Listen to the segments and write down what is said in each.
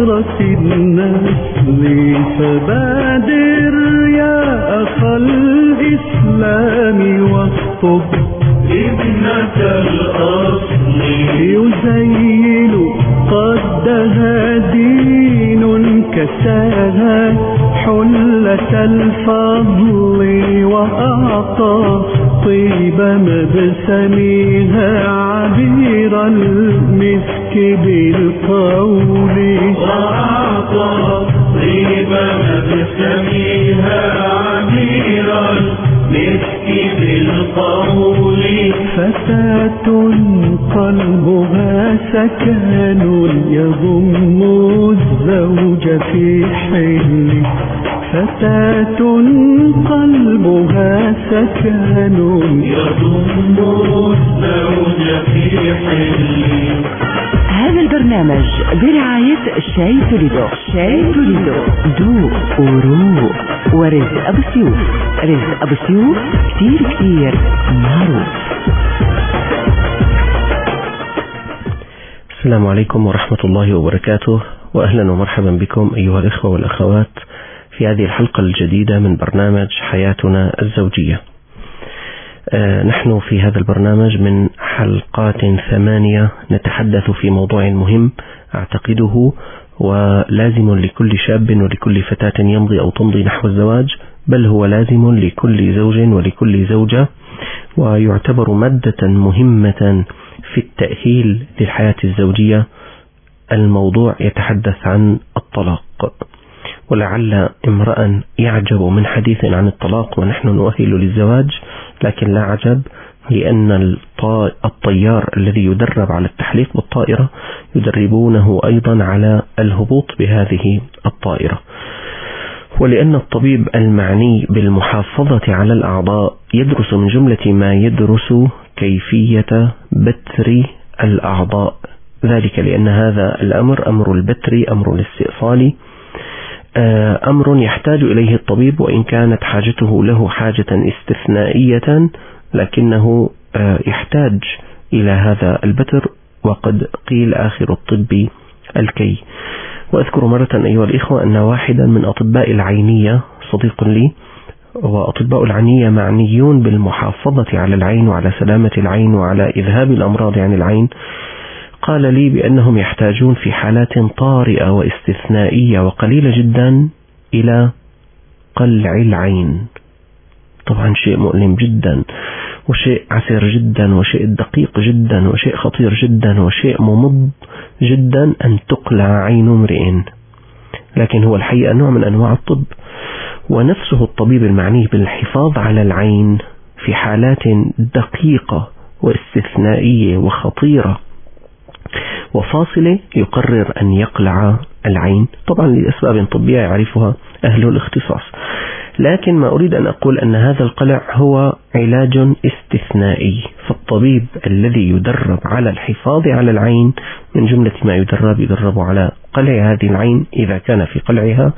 عبرة النسل فبادر يا أخ الإسلام واخطب ابنة الأصل يزين قدها دين كساها حلة الفضل وأعطى طيب مبسمها عبير المسك بالقول وأعطى طيب مبسمها عبير المسك بالقول فتاة قلبها سكن يضم الزوج في حل فتاة قلبها سكن يضم الزوج في حل. هذا البرنامج برعاية شاي توليدو. شاي توليدو دوق وروق ورزق أبو سيوف. رزق أبو سيوف كتير كتير معروف. السلام عليكم ورحمة الله وبركاته، وأهلا ومرحبا بكم أيها الإخوة والأخوات في هذه الحلقة الجديدة من برنامج حياتنا الزوجية. نحن في هذا البرنامج من حلقات 8 نتحدث في موضوع مهم أعتقده ولازم لكل شاب ولكل فتاة يمضي أو تمضي نحو الزواج، بل هو لازم لكل زوج ولكل زوجة، ويعتبر مادة مهمة في التأهيل للحياة الزوجية. الموضوع يتحدث عن الطلاق، ولعل امرأ يعجب من حديث عن الطلاق ونحن نؤهل للزواج، لكن لا عجب، لأن الطيار الذي يدرب على التحليق بالطائرة يدربونه أيضا على الهبوط بهذه الطائرة، ولأن الطبيب المعني بالمحافظة على الأعضاء يدرس من جملة ما يدرس كيفية بتر الأعضاء، ذلك لأن هذا الأمر أمر البتر أمر الاستئصال أمر يحتاج إليه الطبيب، وإن كانت حاجته له حاجة استثنائية لكنه يحتاج إلى هذا البتر، وقد قيل آخر الطب الكي. وأذكر مرة أيها الإخوة أن واحدا من أطباء العينية صديق لي، وأطباء العينية معنيون بالمحافظة على العين وعلى سلامة العين وعلى إذهاب الأمراض عن العين، قال لي بأنهم يحتاجون في حالات طارئة واستثنائية وقليلة جدا إلى قلع العين. طبعا شيء مؤلم جدا وشيء عسير جدا وشيء دقيق جدا وشيء خطير جدا وشيء ممض جدا أن تقلع عين امرئ، لكن هو الحقيقة نوع من أنواع الطب، ونفسه الطبيب المعني بالحفاظ على العين في حالات دقيقة واستثنائية وخطيرة وفاصلة يقرر أن يقلع العين، طبعا لأسباب طبية يعرفها أهل الاختصاص. لكن ما أريد أن أقول أن هذا القلع هو علاج استثنائي، فالطبيب الذي يدرب على الحفاظ على العين من جملة ما يدرب على قلع هذه العين إذا كان في قلعها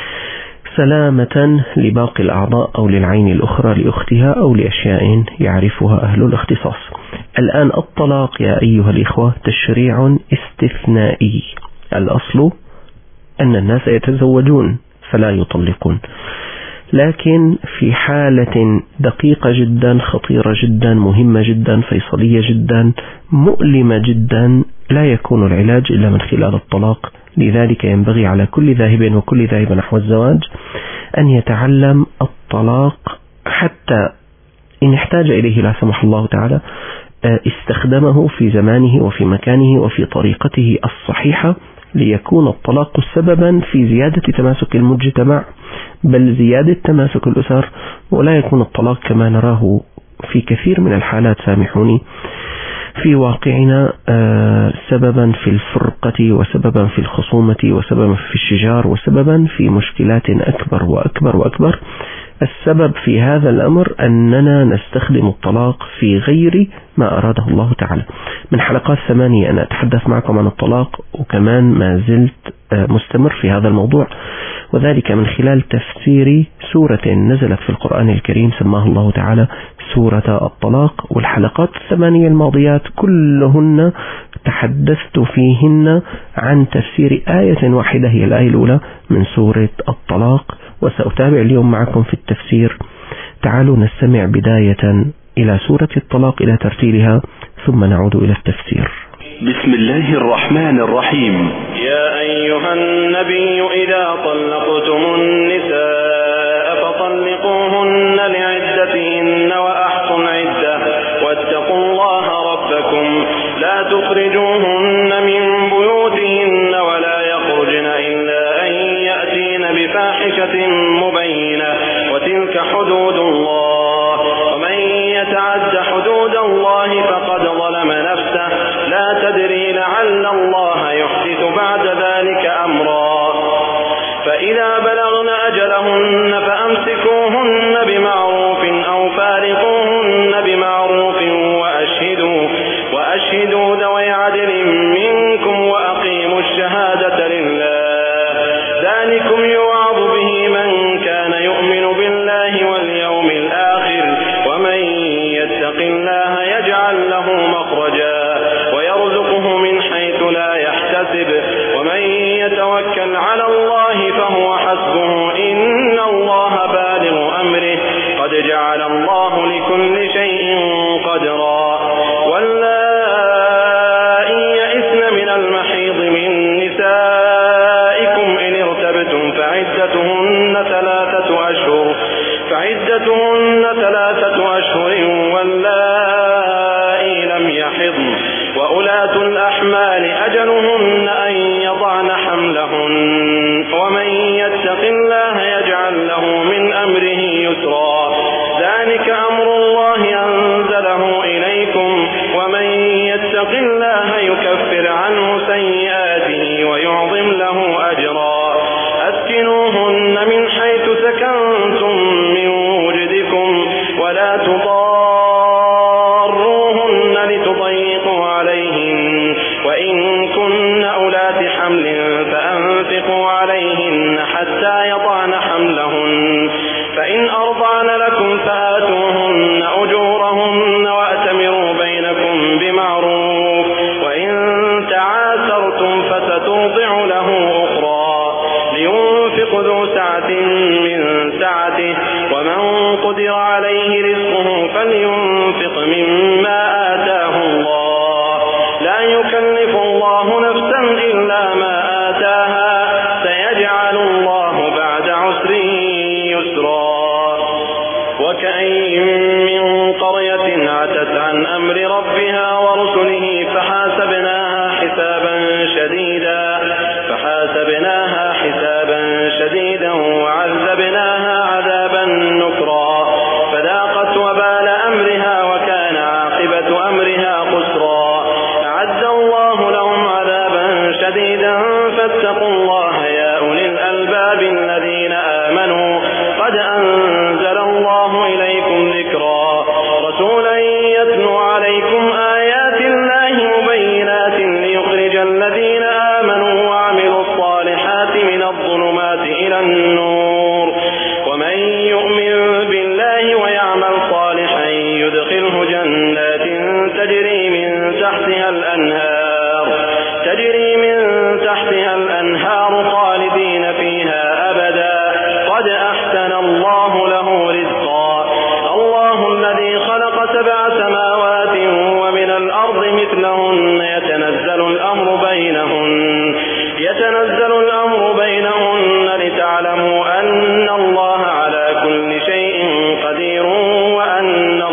سلامة لباقي الأعضاء أو للعين الأخرى لأختها أو لأشياء يعرفها أهل الاختصاص. الآن الطلاق يا أيها الإخوة تشريع استثنائي، الأصل أن الناس يتزوجون فلا يطلقون، لكن في حالة دقيقة جدا خطيرة جدا مهمة جدا فيصلية جدا مؤلمة جدا لا يكون العلاج إلا من خلال الطلاق. لذلك ينبغي على كل ذاهب وكل ذاهب نحو الزواج أن يتعلم الطلاق، حتى إن احتاج إليه لا سمح الله تعالى استخدمه في زمانه وفي مكانه وفي طريقته الصحيحة، ليكون الطلاق سببا في زيادة تماسك المجتمع بل زيادة تماسك الأسر، ولا يكون الطلاق كما نراه في كثير من الحالات، سامحوني، في واقعنا سببا في الفرقة وسببا في الخصومة وسببا في الشجار وسببا في مشكلات أكبر وأكبر وأكبر. السبب في هذا الأمر أننا نستخدم الطلاق في غير ما أراده الله تعالى. من حلقات 8 أنا أتحدث معكم عن الطلاق، وكمان ما زلت مستمر في هذا الموضوع، وذلك من خلال تفسير سورة نزلت في القرآن الكريم سماها الله تعالى سورة الطلاق، والحلقات 8 الماضيات كلهن تحدثت فيهن عن تفسير آية واحدة هي الآية الأولى من سورة الطلاق، وسأتابع اليوم معكم في التفسير. تعالوا نستمع بداية إلى سورة الطلاق إلى ترتيلها ثم نعود إلى التفسير. بسم الله الرحمن الرحيم. يا أيها النبي إذا طلقتم النساء فطلقوهن لعدتهن وأحصوا العدة واتقوا الله ربكم لا تخرجوهن من بيوتهن ولا يخرجن إلا أن يأتين بفاحشة مبينة وتلك حدود الله ومن يتعد حدود الله فقد ظلم نفسه لا تدري لعل الله يحدث بعد ذلك أمرا. فإذا بلغن أجلهن فأمسكوهن بمعروف أو فارقوهن بمعروف وأشهدوا ذوي عدل منكم وأقيموا الشهادة لله ذلكم يوعظ به من كان يؤمن بالله واليوم الآخر ومن يتق الله يجعل له مخرجا ويرزقه من حيث لا يحتسب ومن يتوكل على الله فهو حسبه إن الله بالغ أمره قد جعل الله لكل شيء قدرا. واللائي يئسن من المحيض من نسائكم إن ارتبتم فعدتهن 3 أشهر واللائي لم يحضن وأولاة الأحمال أجلهن أن يضعن حملهن ومن يتق الله يجعل له من أمره يسرا ذلك أمر الله أنزله إليكم ومن يتق الله يكفر عنه سيئاته ويعظم له أجرا. أسكنوهن من حيث سكنتم من وجدكم ولا تضاروهن لتضيقوا عليهن وإن كن أولات حمل فأنفقوا عليهن حتى يضعن حملهن فإن أرضعن لكم فآتوهن أجورهن وأتمروا بينكم بمعروف وإن تعاسرتم فسترضع له أخرى لينفق ذو سعة من سعته ومن قدر عليه رزقه فلينفق مما آتاه الله لا يكلف الله نفسا إلا ما آتاها سيجعل الله بعد عسر يسرا. وكأين من قرية عتت عن أمر ربها ورسله فحاسبناها حسابا شديدا وعذبناها عذابا نكرا فذاقت وبال أمرها وكان عاقبة أمرها خسرا. أعد الله لهم عذابا شديدا فاتقوا الله يا أولي الألباب الذين آمنوا قد أنزل الله إليكم ذكرا رسولا يتلو عليكم آيات الله مبينات ليخرج الذين آمنوا وعملوا الصالحات من الظلمات إلى النور ومن يؤمن بالله ويعمل صالحا يدخله جنات تجري من تحتها الأنهار خالدين فيها أبدا قد أحسن الله له رزقا. الله الذي خلق 7 سماوات ومن الأرض مثلهن يتنزل الأمر بينهن لتعلموا أن الله على كل شيء قدير وأن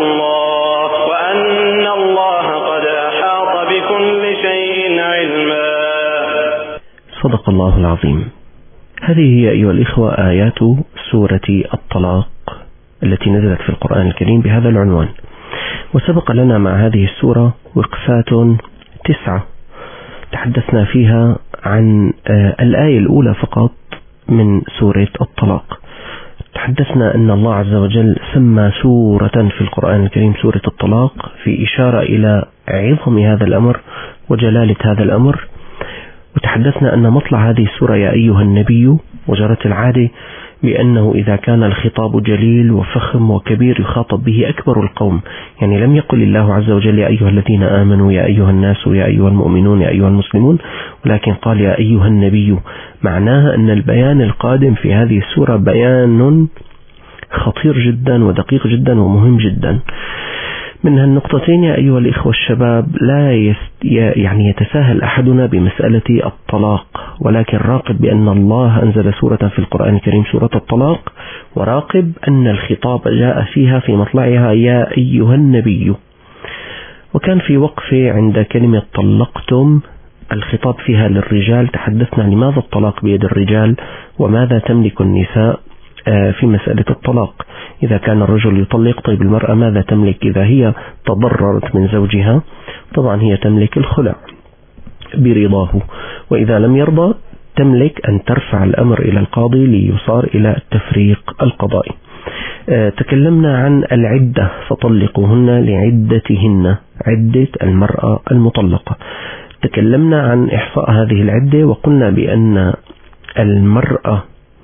الله قد أحاط بكل شيء علما. صدق الله العظيم. هذه هي أيها الإخوة آيات سورة الطلاق التي نزلت في القرآن الكريم بهذا العنوان، وسبق لنا مع هذه السورة وقفات 9 تحدثنا فيها عن الآية الأولى فقط من سورة الطلاق. تحدثنا أن الله عز وجل سمى سورة في القرآن الكريم سورة الطلاق في إشارة إلى عظم هذا الأمر وجلالة هذا الأمر، وتحدثنا أن مطلع هذه السورة يا أيها النبي، وجرت العادة بأنه إذا كان الخطاب جليل وفخم وكبير يخاطب به أكبر القوم، يعني لم يقل الله عز وجل يا أيها الذين آمنوا يا أيها الناس يا أيها المؤمنون يا أيها المسلمون، ولكن قال يا أيها النبي. معناها أن البيان القادم في هذه السورة بيان خطير جدا ودقيق جدا ومهم جدا. من هالنقطتين يا أيها الإخوة الشباب لا يعني يتساهل أحدنا بمسألة الطلاق، ولكن راقب بأن الله أنزل سورة في القرآن الكريم سورة الطلاق، وراقب أن الخطاب جاء فيها في مطلعها يا أيها النبي. وكان في وقفة عند كلمة طلقتم الخطاب فيها للرجال، تحدثنا لماذا الطلاق بيد الرجال وماذا تملك النساء في مسألة الطلاق. إذا كان الرجل يطلق، طيب المرأة ماذا تملك إذا هي تضررت من زوجها؟ طبعا هي تملك الخلع برضاه، وإذا لم يرضى تملك أن ترفع الأمر إلى القاضي ليصار إلى التفريق القضائي. تكلمنا عن العدة، فطلقوهن لعدتهن، عدة المرأة المطلقة. تكلمنا عن إحصاء هذه العدة، وقلنا بأن المرأة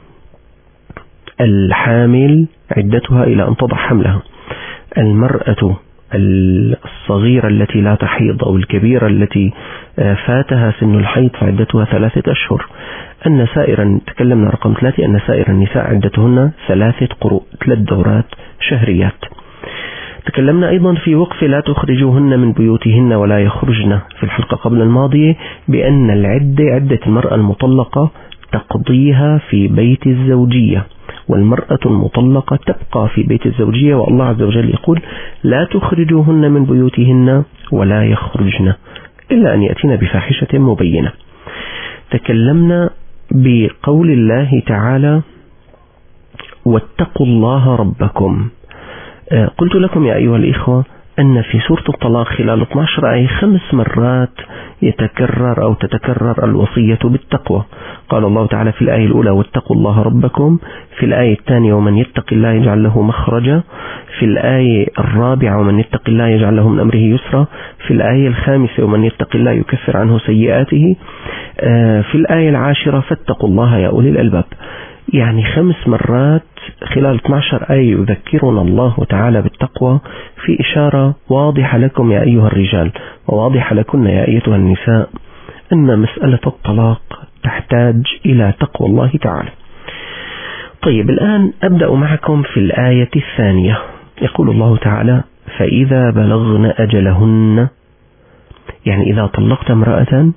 الحامل عدتها إلى أن تضع حملها. المرأة الصغيرة التي لا تحيض أو الكبيرة التي فاتها سن الحيض فعدتها 3 أشهر. أن سائر، تكلمنا رقم 3، أن سائر النساء عدتهن 3 قروء، 3 دورات شهريات. تكلمنا أيضا في وقف لا تخرجوهن من بيوتهن ولا يخرجن في الحلقة قبل الماضية بأن عدة المرأة المطلقة تقضيها في بيت الزوجية، والمرأة المطلقة تبقى في بيت الزوجية، والله عز وجل يقول لا تخرجوهن من بيوتهن ولا يخرجن إلا أن يأتين بفاحشة مبينة. تكلمنا بقول الله تعالى واتقوا الله ربكم. قلت لكم يا أيها الإخوة أن في سورة الطلاق خلال 12 آية 5 مرات تتكرر الوصية بالتقوى. قال الله تعالى في الآية الأولى واتقوا الله ربكم، في الآية الثانية ومن يتق الله يجعل له مخرجا، في الآية الرابعة ومن يتق الله يجعل له من أمره يسرا، في الآية الخامسة ومن يتق الله يكفر عنه سيئاته، في الآية العاشرة فاتقوا الله يا أولي الألباب. يعني 5 مرات خلال 12 آية يذكرنا الله تعالى بالتقوى، في إشارة واضحة لكم يا أيها الرجال وواضحة لكم يا أيتها النساء أن مسألة الطلاق تحتاج إلى تقوى الله تعالى. طيب الآن أبدأ معكم في الآية الثانية. يقول الله تعالى فإذا بلغن أجلهن، يعني إذا طلقت امرأة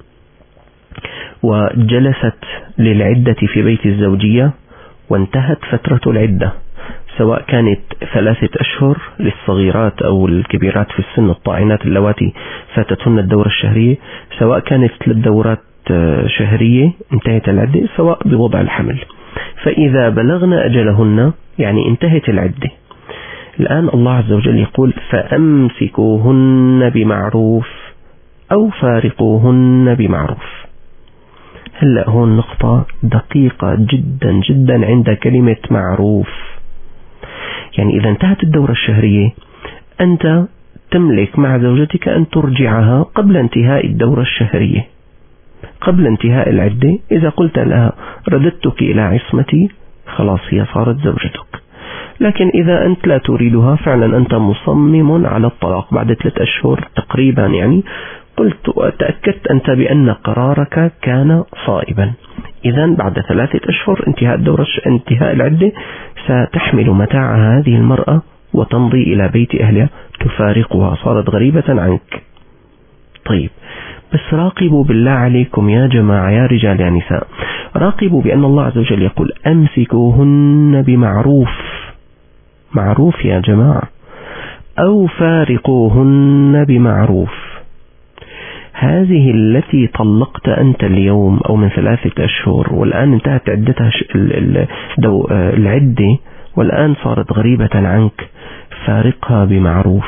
وجلست للعدة في بيت الزوجية وانتهت فترة العدة، سواء كانت 3 أشهر للصغيرات أو الكبيرات في السن الطاعنات اللواتي فاتتهن الدورة الشهرية، سواء كانت 3 دورات شهرية انتهت العدة، سواء بوضع الحمل. فإذا بلغن أجلهن يعني انتهت العدة. الآن الله عز وجل يقول فأمسكوهن بمعروف أو فارقوهن بمعروف. هلأ هون نقطة دقيقة جدا جدا عند كلمة معروف. يعني إذا انتهت الدورة الشهرية أنت تملك مع زوجتك أن ترجعها قبل انتهاء الدورة الشهرية، قبل انتهاء العدة. إذا قلت لها رددتك إلى عصمتي خلاص هي صارت زوجتك. لكن إذا أنت لا تريدها فعلا أنت مصمم على الطلاق بعد 3 أشهر تقريبا، يعني قلت وتأكدت أنت بأن قرارك كان صائبا، إذا بعد 3 أشهر انتهاء العدة ستحمل متاع هذه المرأة وتمضي إلى بيت أهلها، تفارقها، صارت غريبة عنك. طيب بس راقبوا بالله عليكم يا جماعة، يا رجال يا نساء، راقبوا بأن الله عز وجل يقول أمسكوهن بمعروف، معروف يا جماعة، أو فارقوهن بمعروف. هذه التي طلقت أنت اليوم أو من 3 أشهر والآن انتهت عدتها العدة والآن صارت غريبة عنك، فارقها بمعروف،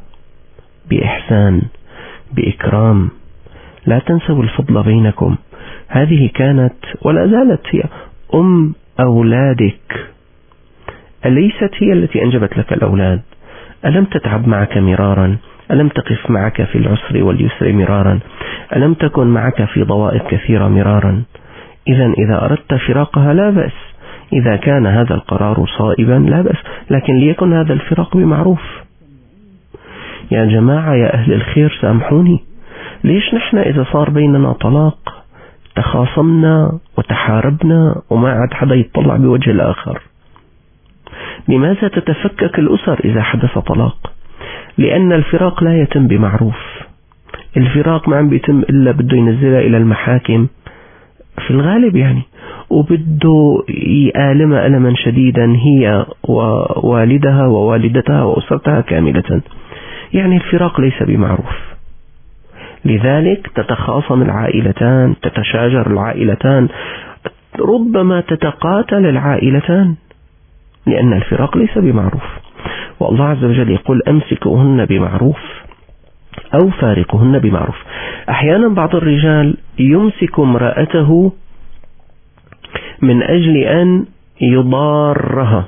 بإحسان، بإكرام، لا تنسوا الفضل بينكم. هذه كانت ولا زالت هي أم أولادك، أليست هي التي أنجبت لك الأولاد؟ ألم تتعب معك مرارا؟ ألم تقف معك في العسر واليسر مرارا؟ ألم تكن معك في ضوائق كثيرة مرارا؟ إذا أردت فراقها لا بأس، إذا كان هذا القرار صائبا لا بأس، لكن ليكن هذا الفراق بمعروف. يا جماعة يا أهل الخير سامحوني، ليش نحن إذا صار بيننا طلاق تخاصمنا وتحاربنا وما عاد حدا يطلع بوجه الآخر؟ لماذا تتفكك الأسر إذا حدث طلاق؟ لأن الفراق لا يتم بمعروف. الفراق ما عم بيتم إلا بده ينزلها إلى المحاكم في الغالب يعني، وبده يآلمها ألما شديدا هي ووالدها ووالدتها وأسرتها كاملة. يعني الفراق ليس بمعروف. لذلك تتخاصم العائلتان، تتشاجر العائلتان، ربما تتقاتل العائلتان، لأن الفراق ليس بمعروف. والله عز وجل يقول أمسكوهن بمعروف أو فارقهن بمعروف. أحيانا بعض الرجال يمسك امرأته من أجل أن يضارها،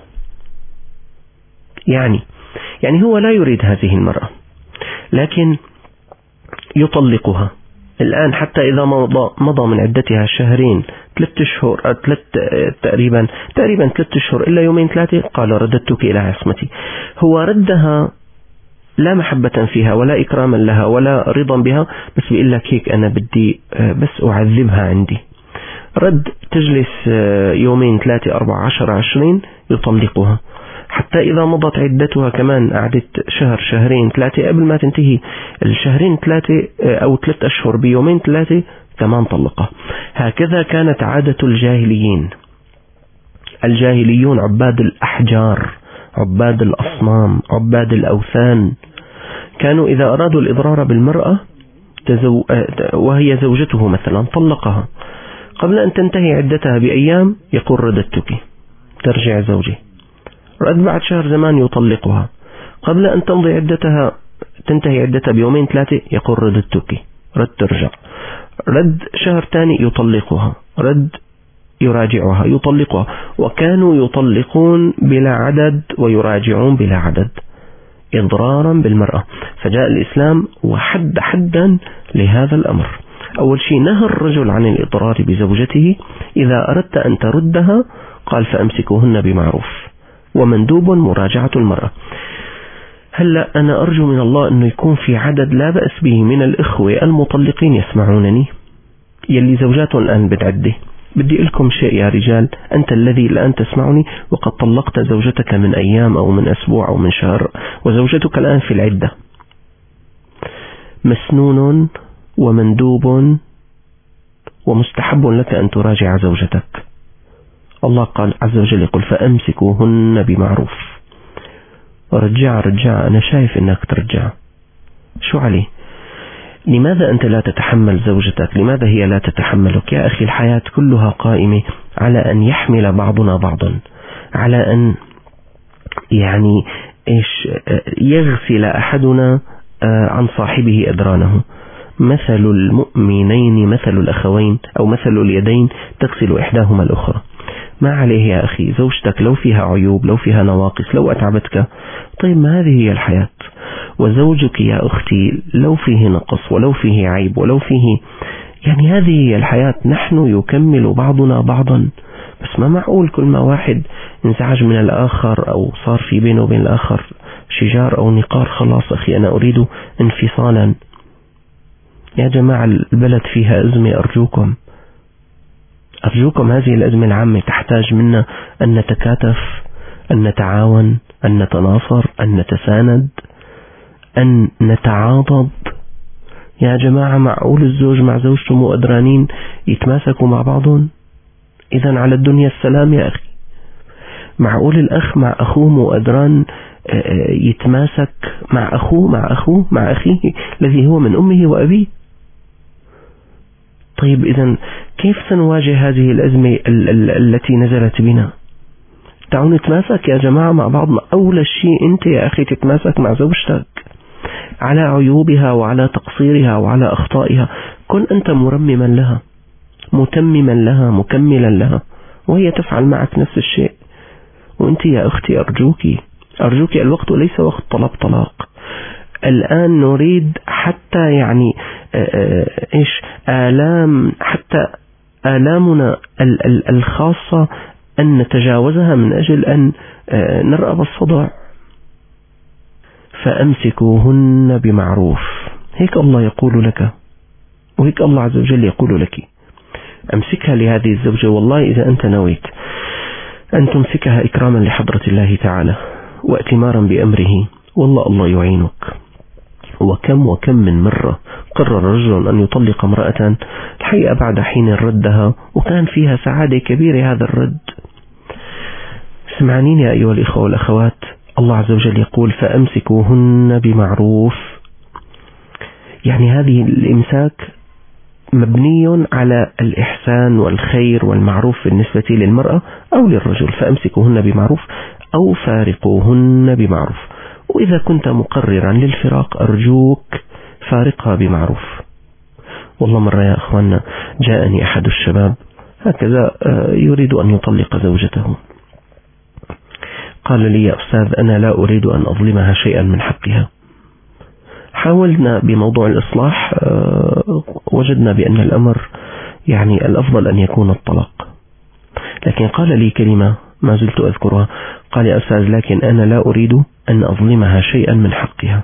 يعني هو لا يريد هذه المرأة لكن يطلقها الآن، حتى إذا مضى من عدتها شهرين 3 أشهر تقريبا 3 أشهر إلا 2-3 قال رددتك إلى عصمتي. هو ردها لا محبة فيها ولا إكراما لها ولا رضا بها، بس بيقول لك هيك أنا بدي بس أعذبها عندي. رد تجلس 2-3-4-10-20 يطلقها، حتى إذا مضت عدتها كمان قعدت شهر 2-3 قبل ما تنتهي 2-3 أو 3 أشهر 2-3 كمان طلقها. هكذا كانت عادة الجاهليين. الجاهليون عباد الأحجار، عباد الأصنام، عباد الأوثان، كانوا إذا أرادوا الإضرار بالمرأة وهي زوجته مثلا طلقها، قبل أن تنتهي عدتها بأيام يقول رددتك، ترجع زوجي. رد بعد شهر زمان يطلقها، قبل أن تمضي عدتها تنتهي عدتها 2-3 يقول رددتك، رد ترجع. رد شهر ثاني يطلقها، رد يراجعها يطلقها. وكانوا يطلقون بلا عدد ويراجعون بلا عدد إضرارا بالمرأة. فجاء الإسلام وحد حدا لهذا الأمر. أول شيء نهى الرجل عن الإضرار بزوجته، إذا أردت أن تردها قال فأمسكوهن بمعروف، ومندوب مراجعة المرأة. هلأ أنا أرجو من الله أنه يكون في عدد لا بأس به من الإخوة المطلقين يسمعونني، يلي زوجاتهم الآن بتعدي. بدي لكم شيء يا رجال، أنت الذي الآن تسمعني وقد طلقت زوجتك من أيام أو من أسبوع أو من شهر، وزوجتك الآن في العدة، مسنون ومندوب ومستحب لك أن تراجع زوجتك. الله قال عز وجل يقول فأمسكوهن بمعروف. رجع أنا شايف أنك ترجع، شو عليه؟ لماذا أنت لا تتحمل زوجتك؟ لماذا هي لا تتحملك؟ يا أخي الحياة كلها قائمة على أن يحمل بعضنا بعضا، على أن يغسل أحدنا عن صاحبه أدرانه. مثل المؤمنين مثل الأخوين أو مثل اليدين تغسل إحداهما الأخرى. ما عليه يا أخي زوجتك لو فيها عيوب، لو فيها نواقص، لو أتعبتك، طيب ما هذه هي الحياة. وزوجك يا أختي لو فيه نقص ولو فيه عيب ولو فيه هذه هي الحياة. نحن يكمل بعضنا بعضا، بس ما معقول كل ما واحد انزعج من الآخر أو صار في بينه وبين الآخر شجار أو نقار خلاص أخي أنا أريد انفصالا. يا جماعة البلد فيها أزمة، أرجوكم هذه الأزمة العامة تحتاج منا أن نتكاتف، أن نتعاون، أن نتناصر، أن نتساند، أن نتعاضد. يا جماعة معقول الزوج مع زوجته مو قدرانين يتماسكوا مع بعضهم؟ إذن على الدنيا السلام يا أخي. معقول الأخ مع أخوه مو قدران يتماسك مع أخيه الذي هو من أمه وأبيه؟ طيب إذن كيف سنواجه هذه الأزمة التي نزلت بنا؟ تعالوا نتماسك يا جماعة مع بعضنا. أول شيء أنت يا أخي تتماسك مع زوجتك على عيوبها وعلى تقصيرها وعلى أخطائها. كن أنت مرمما لها، متمما لها، مكملا لها، وهي تفعل معك نفس الشيء. وأنت يا أختي أرجوك الوقت ليس وقت طلاق. الآن نريد حتى حتى آلامنا الخاصة أن نتجاوزها من أجل أن نرأب الصداع. فأمسكوهن بمعروف، هيك الله يقول لك، وهيك الله عز وجل يقول لك. أمسكها لهذه الزوجة، والله إذا أنت نويت أن تمسكها إكراما لحضرة الله تعالى واتمارا بأمره، والله الله يعينك. وكم من مرة قرر رجل أن يطلق امرأة، الحقيقة بعد حين ردها وكان فيها سعادة كبيرة هذا الرد. اسمعوني يا أيها الإخوة والأخوات، الله عز وجل يقول فأمسكوهن بمعروف، يعني هذه الإمساك مبني على الإحسان والخير والمعروف بالنسبة للمرأة أو للرجل. فأمسكوهن بمعروف أو فارقوهن بمعروف، وإذا كنت مقررا للفراق أرجوك فارقها بمعروف. والله مرة يا أخوانا جاءني أحد الشباب هكذا يريد أن يطلق زوجته، قال لي يا أستاذ أنا لا أريد أن أظلمها شيئا من حقها. حاولنا بموضوع الإصلاح، وجدنا بأن الأمر يعني الأفضل أن يكون الطلاق، لكن قال لي كلمة ما زلت أذكرها، قال يا أستاذ لكن أنا لا أريد أن أظلمها شيئا من حقها.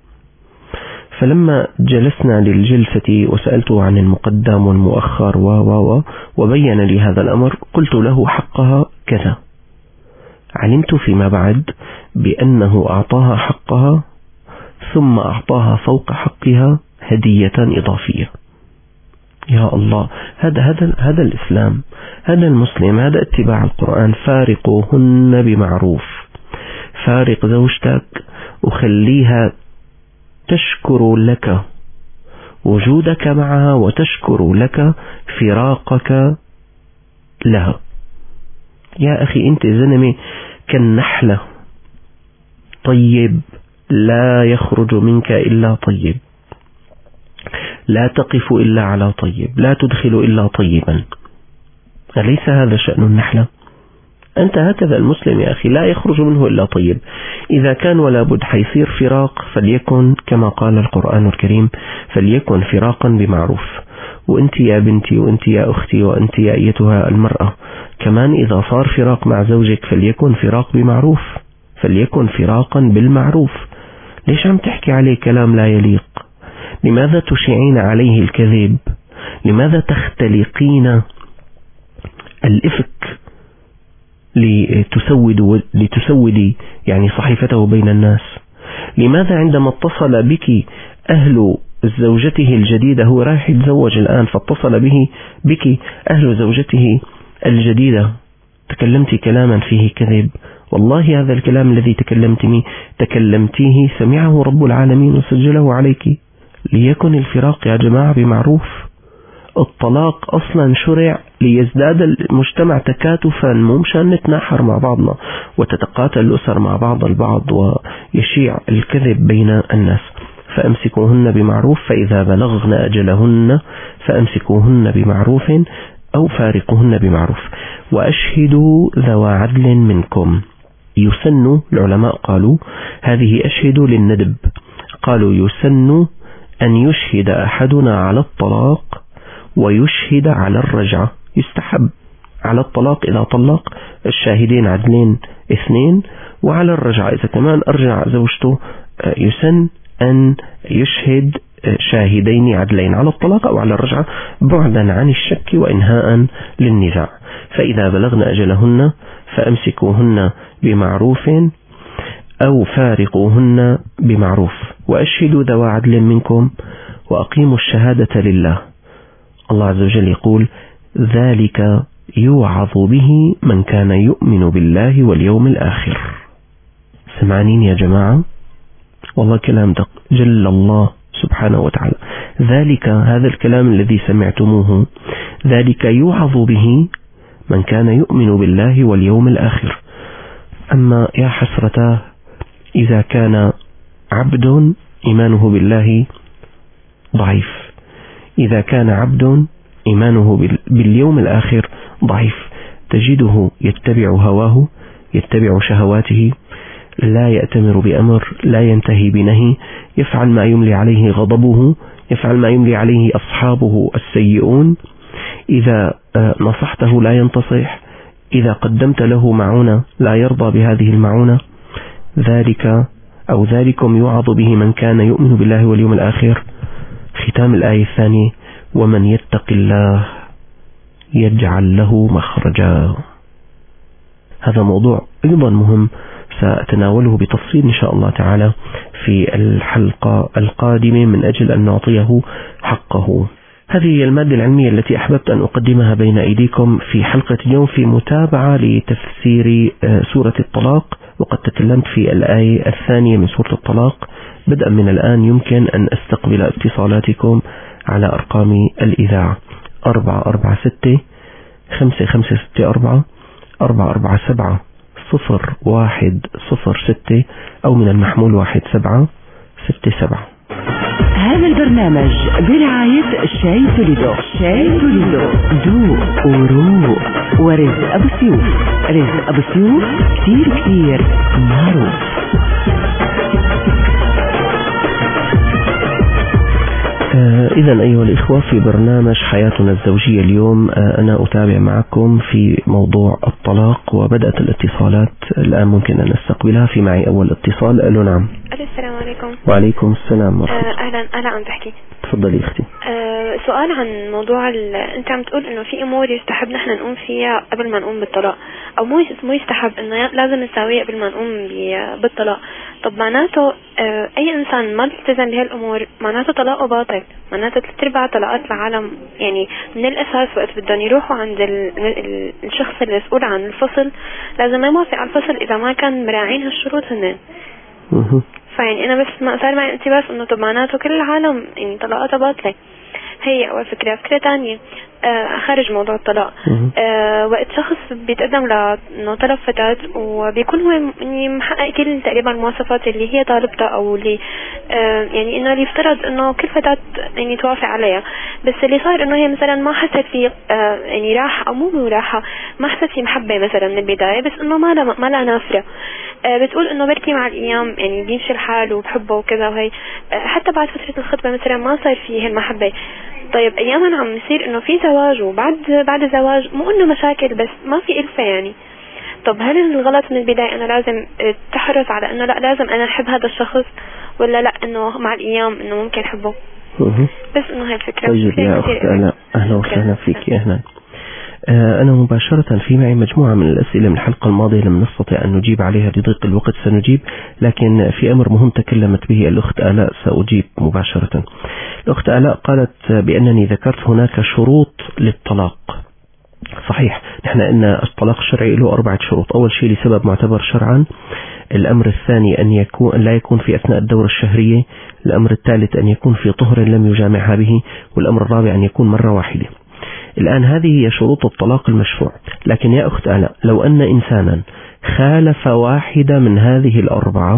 فلما جلسنا للجلسة وسألته عن المقدم والمؤخر وبين لي هذا الأمر، قلت له حقها كذا. علمت فيما بعد بأنه أعطاها حقها ثم أعطاها فوق حقها هدية إضافية. يا الله، هذا الإسلام، هذا المسلم، هذا اتباع القرآن. فارقوهن بمعروف، فارق زوجتك وخليها تشكر لك وجودك معها وتشكر لك فراقك لها. يا أخي أنت زلمة كالنحلة، طيب لا يخرج منك إلا طيب، لا تقف إلا على طيب، لا تدخل إلا طيبا. أليس هذا شأن النحلة؟ أنت هكذا المسلم يا أخي، لا يخرج منه إلا طيب. إذا كان ولا بد حيصير فراق فليكن كما قال القرآن الكريم فليكن فراقا بمعروف. وأنت يا بنتي وأنت يا أختي وأنت يا أيتها المرأة كمان إذا صار فراق مع زوجك فليكن فراق بمعروف، فليكن فراقا بالمعروف. ليش عم تحكي عليه كلام لا يليق؟ لماذا تشيعين عليه الكذب؟ لماذا تختلقين الإفك لتسودي يعني صحيفته بين الناس؟ لماذا عندما اتصل بك أهل زوجته الجديدة، هو رايح يتزوج الآن، فاتصل بك أهل زوجته الجديدة، تكلمت كلاما فيه كذب؟ والله هذا الكلام الذي تكلمتيه سمعه رب العالمين وسجله عليك. ليكن الفراق يا جماعة بمعروف. الطلاق أصلا شرع ليزداد المجتمع تكاتفا، مو مشان نتناحر مع بعضنا وتتقاتل الأسر مع بعض البعض ويشيع الكذب بين الناس. فأمسكوهن بمعروف، فإذا بلغن أجلهن فأمسكوهن بمعروف أو فارقوهن بمعروف، وأشهدوا ذوى عدل منكم. يسن، العلماء قالوا هذه أشهد للندب، قالوا يسن أن يشهد أحدنا على الطلاق ويشهد على الرجعة. يستحب على الطلاق إذا طلق الشاهدين عدلين 2، وعلى الرجعة إذا كمان أرجع زوجته يسن أن يشهد شاهدين عدلين على الطلاق أو على الرجعة، بعدا عن الشك وإنهاء للنزاع. فإذا بلغن أجلهن فأمسكوهن بمعروف أو فارقوهن بمعروف، وأشهدوا ذوى عدل منكم وأقيموا الشهادة لله. الله عز وجل يقول ذلك يوعظ به من كان يؤمن بالله واليوم الآخر. سمعانين يا جماعة، والله كلام دق جل الله سبحانه وتعالى. ذلك، هذا الكلام الذي سمعتموه، ذلك يوعظ به من كان يؤمن بالله واليوم الآخر. أما يا حسرته إذا كان عبد إيمانه بالله ضعيف، إذا كان عبد إيمانه باليوم الآخر ضعيف، تجده يتبع هواه، يتبع شهواته، لا يأتمر بأمر، لا ينتهي بنهي، يفعل ما يملي عليه غضبه، يفعل ما يملي عليه أصحابه السيئون. إذا نصحته لا ينتصح، إذا قدمت له معونة لا يرضى بهذه المعونة، ذلكم يوعظ به من كان يؤمن بالله واليوم الآخر. ختام الآية الثانية: ومن يتق الله يجعل له مخرجا. هذا موضوع أيضا مهم سأتناوله بتفصيل إن شاء الله تعالى في الحلقة القادمة من أجل أن نعطيه حقه. هذه هي المادة العلمية التي أحببت أن أقدمها بين أيديكم في حلقة اليوم في متابعة لتفسير سورة الطلاق، وقد تكلمت في الآية الثانية من سورة الطلاق. بدءا من الآن يمكن أن أستقبل اتصالاتكم على أرقام الإذاعة 446-5564 447-0106 أو من المحمول 1767. هذا البرنامج برعاية شاي توليدو. شاي توليدو ذوق وروق ورزق أبو سيوف. رزق أبو سيوف كتير معروف. إذن أيها الإخوة، في برنامج حياتنا الزوجية اليوم أنا أتابع معكم في موضوع الطلاق، وبدأت الاتصالات الآن ممكن أن أستقبلها. في معي أول اتصال. ألو نعم. السلام عليكم. وعليكم السلام ورحمة. أهلا عم تحكي. تفضلي أختي. سؤال عن موضوع أنت عم تقول إنه في أمور يستحب نحن نقوم فيها قبل ما نقوم بالطلاق، أو مو يستحب إنه لازم نساويه قبل ما نقوم بالطلاق. طب معناته أي إنسان ما التزم بهالأمور معناته طلاقه باطل. معناته 3/4 طلاقات العالم يعني من الأساس وقت بدهم يروحوا عند الشخص المسؤول عن الفصل لازم ما يوافق على الفصل إذا ما كان مراعين هالشروط هن. فيعني أنا بس ما صار معي انتباه إنه طب معناته كل العالم يعني طلاقاتها باطلة. هي أول فكرة تانية خارج موضوع الطلاق. وقت شخص بيتقدم لأنه طلب فتاة وبيكون هو يعني محقق كل تقريبا المواصفات اللي هي طالبتها أو اللي يعني إنه اللي يفترض إنه كل فتاة يعني توافق عليها، بس اللي صار إنه هي مثلا ما حست في يعني راحة أو مو راحة، ما حست في محبة مثلا من البداية، بس إنه ما لا نافرة. بتقول إنه بركي مع الأيام يعني بيمشي الحال وبحبه وكذا، وهي حتى بعد فترة الخطبة مثلا ما صار فيه المحبة. طيب أياما عم يصير إنه في زواج، وبعد الزواج مو إنه مشاكل بس ما في ألفة يعني. طب هل الغلط من البداية أنا لازم تحرص على إنه لا لازم أنا أحب هذا الشخص، ولا لا إنه مع الأيام إنه ممكن أحبه؟ بس إنه هاي الفكرة. طيب يا أخت أهلا وسهلا فيك. أهلا. أنا مباشرة في معي مجموعة من الأسئلة من الحلقة الماضية لم نستطع أن نجيب عليها لضيق الوقت، سنجيب، لكن في أمر مهم تكلمت به الأخت آلاء سأجيب مباشرة. الأخت آلاء قالت بأنني ذكرت هناك شروط للطلاق. صحيح، نحن إن الطلاق الشرعي له 4 شروط. أول شيء لسبب معتبر شرعا. الأمر الثاني أن لا يكون في أثناء الدورة الشهرية. الأمر الثالث أن يكون في طهر لم يجامعها به. والأمر الرابع أن يكون مرة واحدة. الآن هذه هي شروط الطلاق المشروع. لكن يا أخت آلاء، لو أن إنسانا خالف واحدة من هذه 4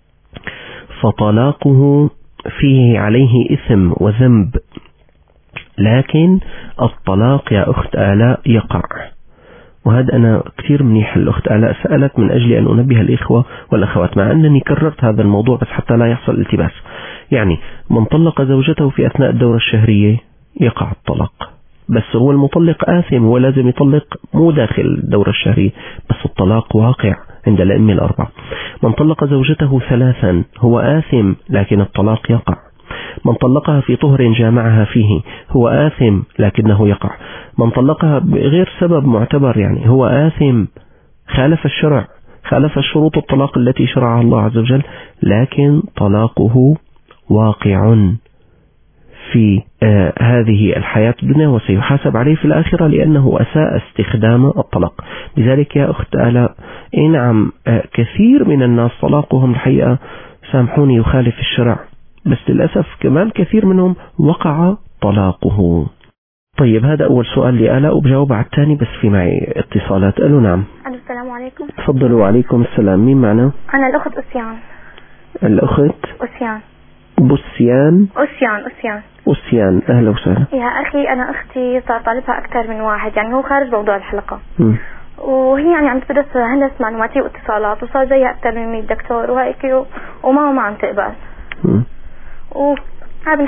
فطلاقه فيه عليه إثم وذنب، لكن الطلاق يا أخت آلاء يقع. وهذا أنا كثير منيح الأخت آلاء سألت من أجل أن أنبه الإخوة والأخوات، مع أنني كررت هذا الموضوع بس حتى لا يحصل التباس. يعني من طلق زوجته في أثناء الدورة الشهرية يقع الطلاق، بس هو المطلق آثم، هو لازم يطلق مو داخل الدورة الشهرية، بس الطلاق واقع عند الأئمة 4. من طلق زوجته 3 هو آثم لكن الطلاق يقع. من طلقها في طهر جامعها فيه هو آثم لكنه يقع. من طلقها بغير سبب معتبر يعني هو آثم، خالف الشرع، خالف شروط الطلاق التي شرعها الله عز وجل، لكن طلاقه واقع في هذه الحياة الدنيا وسيحاسب عليه في الآخرة لأنه أساء استخدام الطلاق. لذلك يا أخت آلاء، نعم كثير من الناس طلاقهم الحقيقة سامحوني يخالف الشرع، بس للأسف كمان كثير منهم وقع طلاقه. طيب هذا أول سؤال لآلاء وبجاوب على الثاني، بس في معي اتصالات. ألو نعم. السلام عليكم. تفضلوا. وعليكم السلام. مين معنا؟ أنا الأخت أسيان. الأخت أسيان. بوسيان. أسيان. أهلا وسهلا. يا أخي أنا أختي صار طالبها أكثر من واحد، يعني هو خارج موضوع الحلقة. وهي يعني عم تدرس هندسة معلوماتية واتصالات، وصار زيها أكثر من 100 دكتور وهيك، وما عم تقبل. عم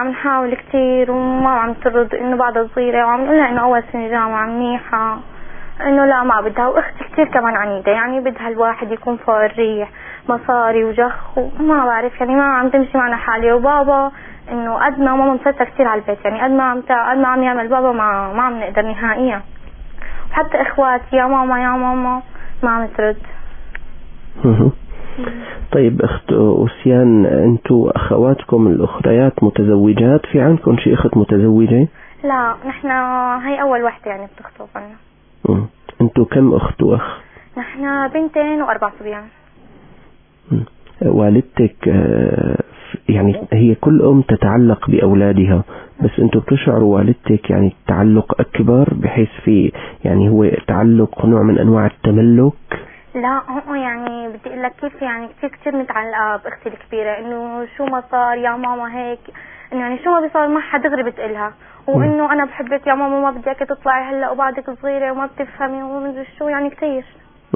نحاول كتير وما عم ترد، إنه بعدها صغيرة، وعم نقولها إنه أول سنة جامعة منيحة، انه لا ما بدها. واختي كثير كمان عنيدة، يعني بدها الواحد يكون فوق الريح، مصاري وجخ وما بعرف، يعني ما عم تمشي معنا حالي. وبابا انه قد ما ماما مسيطرة كثير على البيت، يعني قد ما عم يعمل بابا ما عم نقدر نهائيا. وحتى اخواتي يا ماما ما عم ترد. طيب اخت أوسيان، انتو اخواتكم الاخريات متزوجات؟ في عندكم شي اخت متزوجة؟ لا نحن هي اول وحدة يعني بتخطب عنا. انتو كم اخت واخ؟ نحن 2 و4 صبيان. والدتك يعني هي كل ام تتعلق باولادها، بس انتو بتشعروا والدتك يعني تعلق اكبر بحيث في يعني هو تعلق نوع من انواع التملك؟ لا هو يعني بدي اقول لك كيف، يعني كثير متعلقه باختي الكبيره، انه شو ما صار يا ماما هيك، انه يعني شو ما بيصير معها دغري بتقلها، وانه انا بحبك يا ماما ما بدي اياكي تطلعي هلا وبعدك صغيره وما بتفهمي وما ادري شو، يعني كثير.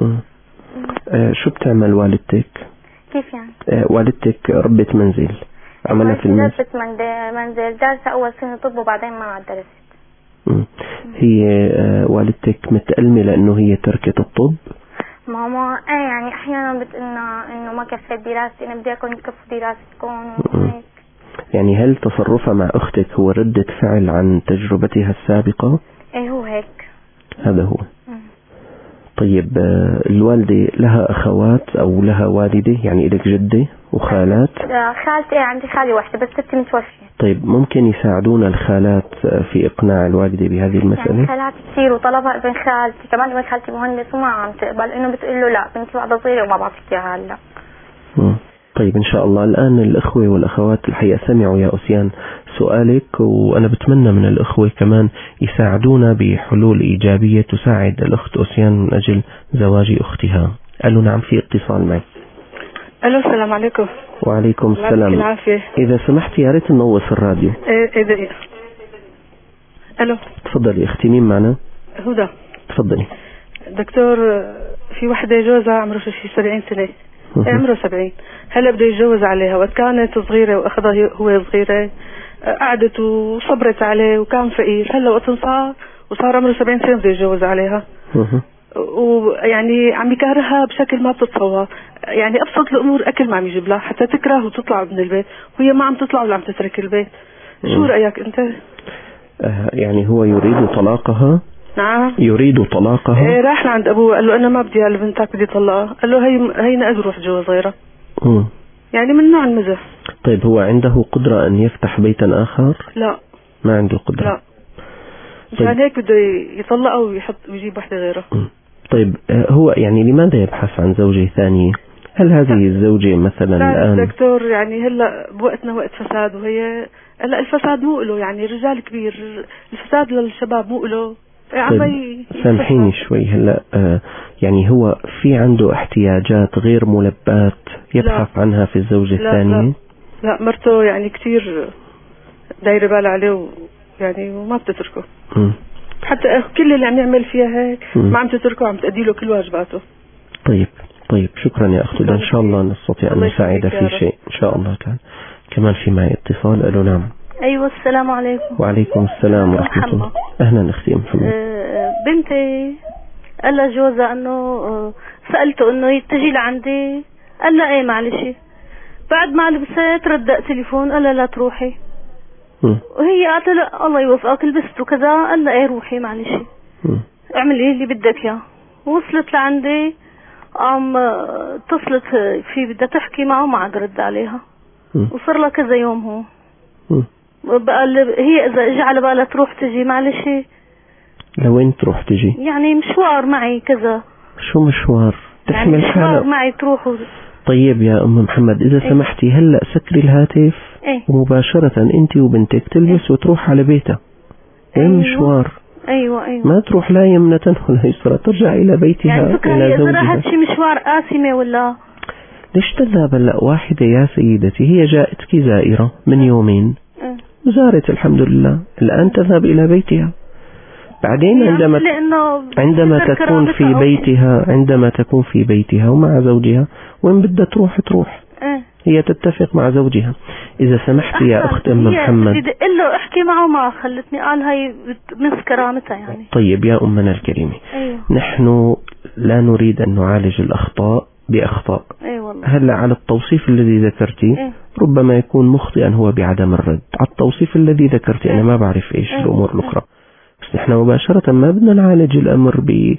شو بتعمل والدتك؟ كيف يعني؟ والدتك ربة منزل، عملها في المنزل؟ ربة منزل، دارسه اول سنه طب وبعدين ما درست. هي والدتك متألمة لانه هي تركت الطب؟ ماما يعني احيانا بتقلنا انه ما كفيت دراستي، انا بدي اكون كفوا دراستكم وهيك. يعني هل تصرفها مع اختك هو ردة فعل عن تجربتها السابقة؟ ايه هو هيك. هذا هو. طيب الوالدة لها اخوات او لها والدة، يعني لك جدة وخالات؟ خالتي عندي خالي واحدة بس ستي متوفية. طيب ممكن يساعدونا الخالات في اقناع الوالدة بهذه المسألة؟ يعني خالات كثير، وطلبها ابن خالتي كمان، ابن خالتي مهندس وما عم تقبل، انه بتقول له لا بنتي بعدها صغيرة وما بعطيك اياها هلا. طيب إن شاء الله. الآن الأخوة والأخوات الحقيقة سمعوا يا أوسيان سؤالك، وأنا بتمنى من الأخوة كمان يساعدونا بحلول إيجابية تساعد الأخت أوسيان من أجل زواج أختها. قالوا نعم، في اتصال معي. ألو السلام عليكم. وعليكم السلام. العافية. إذا سمحت يا ريت ننوص الراديو. إيه. ألو. تفضلي أختي، مين معنا؟ هدى. تفضلي. دكتور، في وحدة جوزها عمره شي 70 سنة، عمره 70، هلا بده يتجوز عليها، وقت كانت صغيرة واخذها هو صغيرة قعدت وصبرت عليه وكان فقير، هلا وقت وصار عمره 70 سنة بده يتجوز عليها، ويعني عم يكرهها بشكل ما بتتصور، يعني ابسط الامور اكل ما عم يجيب لها حتى تكره وتطلع من البيت، وهي ما عم تطلع ولا عم تترك البيت. شو رايك انت؟ يعني هو يريد طلاقها؟ نعم يريد طلاقها. إيه، راح لعند ابوه قال له انا ما بدي على بنتك، بدي طلقها، قال له هي نقدر روح جوز غيرها. يعني من نوع المزح. طيب هو عنده قدرة ان يفتح بيتا اخر؟ لا ما عنده قدرة. لا، مشان طيب. هيك بده يطلقها ويجيب واحدة غيرها. طيب هو يعني لماذا يبحث عن زوجة ثانية؟ هل هذه الزوجة مثلا الآن؟ دكتور يعني هلا بوقتنا وقت فساد، وهي هلا الفساد مو له، يعني رجال كبير، الفساد للشباب مو له. طيب سامحيني شوي، هلا يعني هو في عنده احتياجات غير ملبات يبحث عنها في الزوجة الثانية؟ لا مرته يعني كثير دايره بالها عليه، يعني وما بتتركه. حتى كل اللي عم يعمل فيها هيك ما عم تتركه، عم تأدي له كل واجباته. طيب شكرا يا أختي، إن شاء الله نستطيع أن نساعد في شيء إن شاء الله. كمان في معي اتصال. ألو نعم. أيوة السلام عليكم. وعليكم السلام ورحمة الله. أهلا أختي محمد. بنتي قال لها جوزها أنه سألته أنه تجي لعندي، قال لها إيه معلش، بعد ما لبست ردق تليفون قال لها لا تروحي، وهي قالت له الله يوفقك لبست وكذا، قال لها ايه روحي معلش اعملي اللي بدك اياه. وصلت لعندي اتصلت في بدها تحكي معه، ما عاد رد عليها، وصار لها كذا يوم هو بقى هي اذا اجى على بالها تروح تجي معلش. لوين تروح تجي؟ يعني مشوار معي كذا. شو مشوار؟ تحمل يعني حالها؟ مشوار معي تروح طيب يا أم محمد إذا سمحتي هلأ سكري الهاتف ومباشرة أنت وبنتك تلبس وتروح على بيتها. مشوار. أيوة ما تروح لا يمنة ولا يسرى، ترجع إلى بيتها يعني إلى زوجها. إذا راحت شي مشوار قاسمة ولا ليش تذهب هلأ واحدة يا سيدتي؟ هي جاءتك زائرة من يومين زارت الحمد لله، الآن تذهب إلى بيتها. بعدين عندما تكون في بيتها ومع زوجها وين بدها تروح هي تتفق مع زوجها. إذا سمحت يا أخت أم محمد، بدي أقول له احكي معه ما خلتني، قال هاي بتمس كرامتها يعني. طيب يا أمنا الكريمة، أيوه. نحن لا نريد أن نعالج الأخطاء بأخطاء. والله. هلا على التوصيف الذي ذكرتي ربما يكون مخطئا هو بعدم الرد على التوصيف الذي ذكرتي. أنا ما بعرف إيش الأمور الأخرى، بس نحن مباشرة ما بدنا نعالج الأمر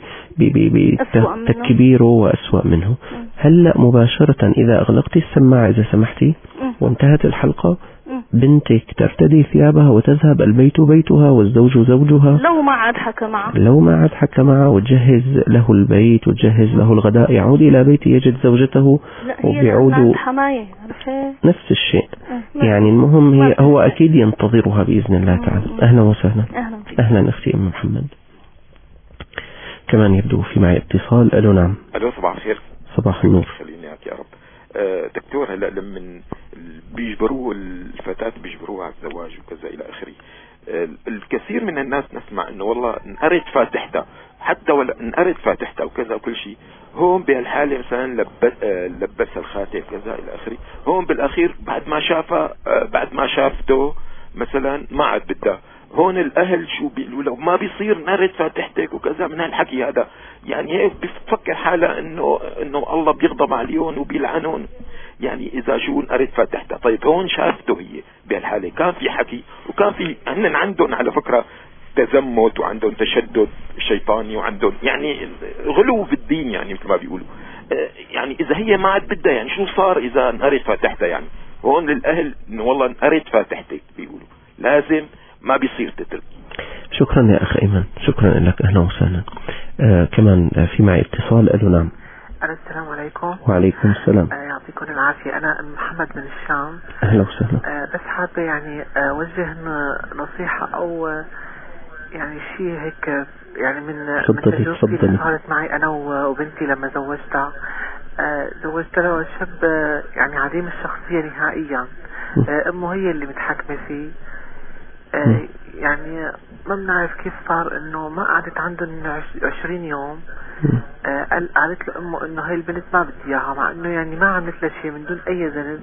بتكبيره وأسوأ منه. هلا مباشرة إذا أغلقتي السماعة إذا سمحتي وانتهت الحلقة، بنتك ترتدي ثيابها وتذهب، البيت بيتها والزوج زوجها. لو ما عاد حكى معه وتجهز له البيت وتجهز له الغداء، يعود إلى بيته يجد زوجته وبيعودوا نفس الشيء. يعني المهم هو أكيد ينتظرها بإذن الله تعالى. أهلا وسهلا. أهلا أختي أم محمد. كمان يبدو في معي اتصال. ألو نعم. ألو صباح الخير. صباح النور. خليني يا رب. دكتور، هلا لما بيجبروه الفتاة بيجبروها على الزواج وكذا إلى آخره، الكثير من الناس نسمع إنه والله انقرت فاتحتها، حتى ولا انقرت فاتحتها وكذا وكل شيء، هون بهالحالة مثلا لبس الخاتم كذا إلى آخره، هون بالأخير بعد ما شافته مثلا ما عاد بدها. هون الأهل شو بيقولوا له؟ ما بيصير نرد فاتحتك وكذا من هالحكي هذا. يعني هيك بفكر حالة إنه الله بيغضب عليهم وبيلعنون. يعني إذا شو نرد فاتحتها، طيب هون شافته هي بهالحالة كان في حكي وكان في عندهم على فكرة تزمت وعندهم تشدد شيطاني وعندهم يعني غلو في الدين، يعني مثل ما بيقولوا. يعني إذا هي ما عاد بدها، يعني شو صار إذا نرد فاتحتها؟ يعني هون للأهل إنه والله نرد فاتحتك بيقولوا لازم ما بيصير تترك. شكرا يا أخ إيمان، شكرا لك. أهلا وسهلا. كمان في معي اتصال. ألو نعم. السلام عليكم. وعليكم السلام. يعطيكم العافية. أنا محمد من الشام. أهلا وسهلا. بس حابة يعني وجه نصيحة أو يعني شيء هيك، يعني من تجربتي اللي صارت معي أنا وبنتي لما زوجتها. زوجت له شاب يعني عديم الشخصية نهائيا. أمه هي اللي متحكمة فيه. يعني ما بنعرف كيف صار انه ما قعدت عندهم 20 يوم. قالت له امه انه هاي البنت ما بدي اياها، مع انه يعني ما عملت له شيء من دون اي ذنب.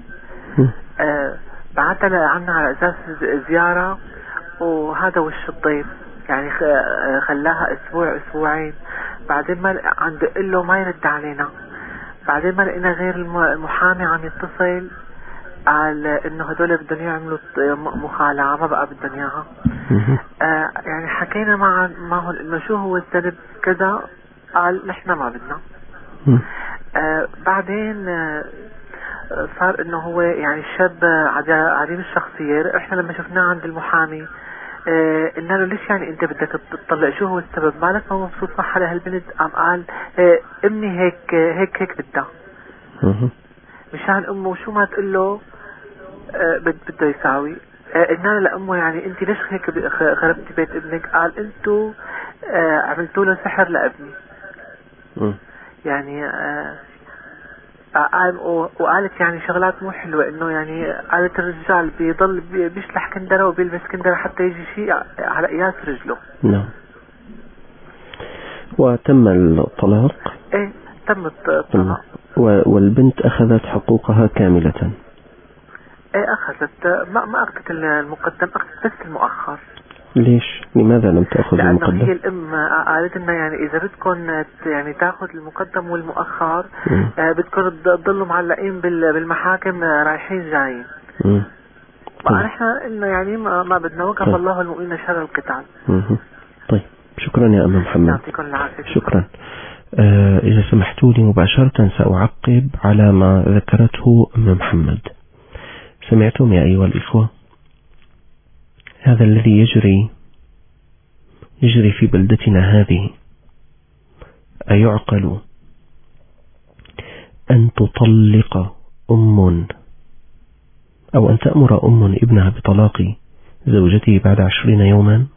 بعتها عنا على اساس زيارة، وهذا وش الضيف يعني خلاها اسبوع اسبوعين. بعدين ما عم بقول له ما يرد علينا. بعدين ما لقينا غير المحامي عم يتصل على انه هدول بدهم يعملوا مخالعة، ما بقى بدهم اياها. يعني حكينا معهم انه شو هو الذنب كذا، قال نحن ما بدنا. بعدين صار انه هو يعني الشاب عديم الشخصية. احنا لما شفناه عند المحامي قلنا له ليش يعني انت بدك تطلق، شو هو السبب، مالك ما مبسوط مع حالة هالبنت؟ قال امي هيك بدها. مشان امه شو ما تقول له بده يساوي. قلنا له لامه يعني انت ليش هيك خربتي بيت ابنك؟ قال انتو عملتوا له سحر لابني. يعني وقالت يعني شغلات مو حلوة، انه يعني قالت الرجال بيضل بيشلح كندرة وبيلبس كندرة حتى يجي شيء على قياس رجله. نعم. وتم الطلاق. ايه تم الطلاق. والبنت اخذت حقوقها كاملة. ايه اخذت، ما اخذت المقدم، اخذت بس المؤخر. ليش؟ لماذا لم تأخذ المقدم؟ لأنه هي الأم قالت لنا يعني إذا بدكم يعني تأخذ المقدم والمؤخر بدكم تضلوا معلقين بالمحاكم رايحين جايين. فنحن قلنا يعني ما بدنا، وقف الله المؤمنين شر القتال. طيب شكرا يا أم محمد. يعطيكم العافية. شكرا. إذا سمحتوا لي مباشرة سأعقب على ما ذكرته أم محمد. سمعتم يا أيها الإخوة؟ هذا الذي يجري في بلدتنا هذه. أيعقل أن تطلق أم أو أن تأمر أم ابنها بطلاق زوجته بعد 20 يوما؟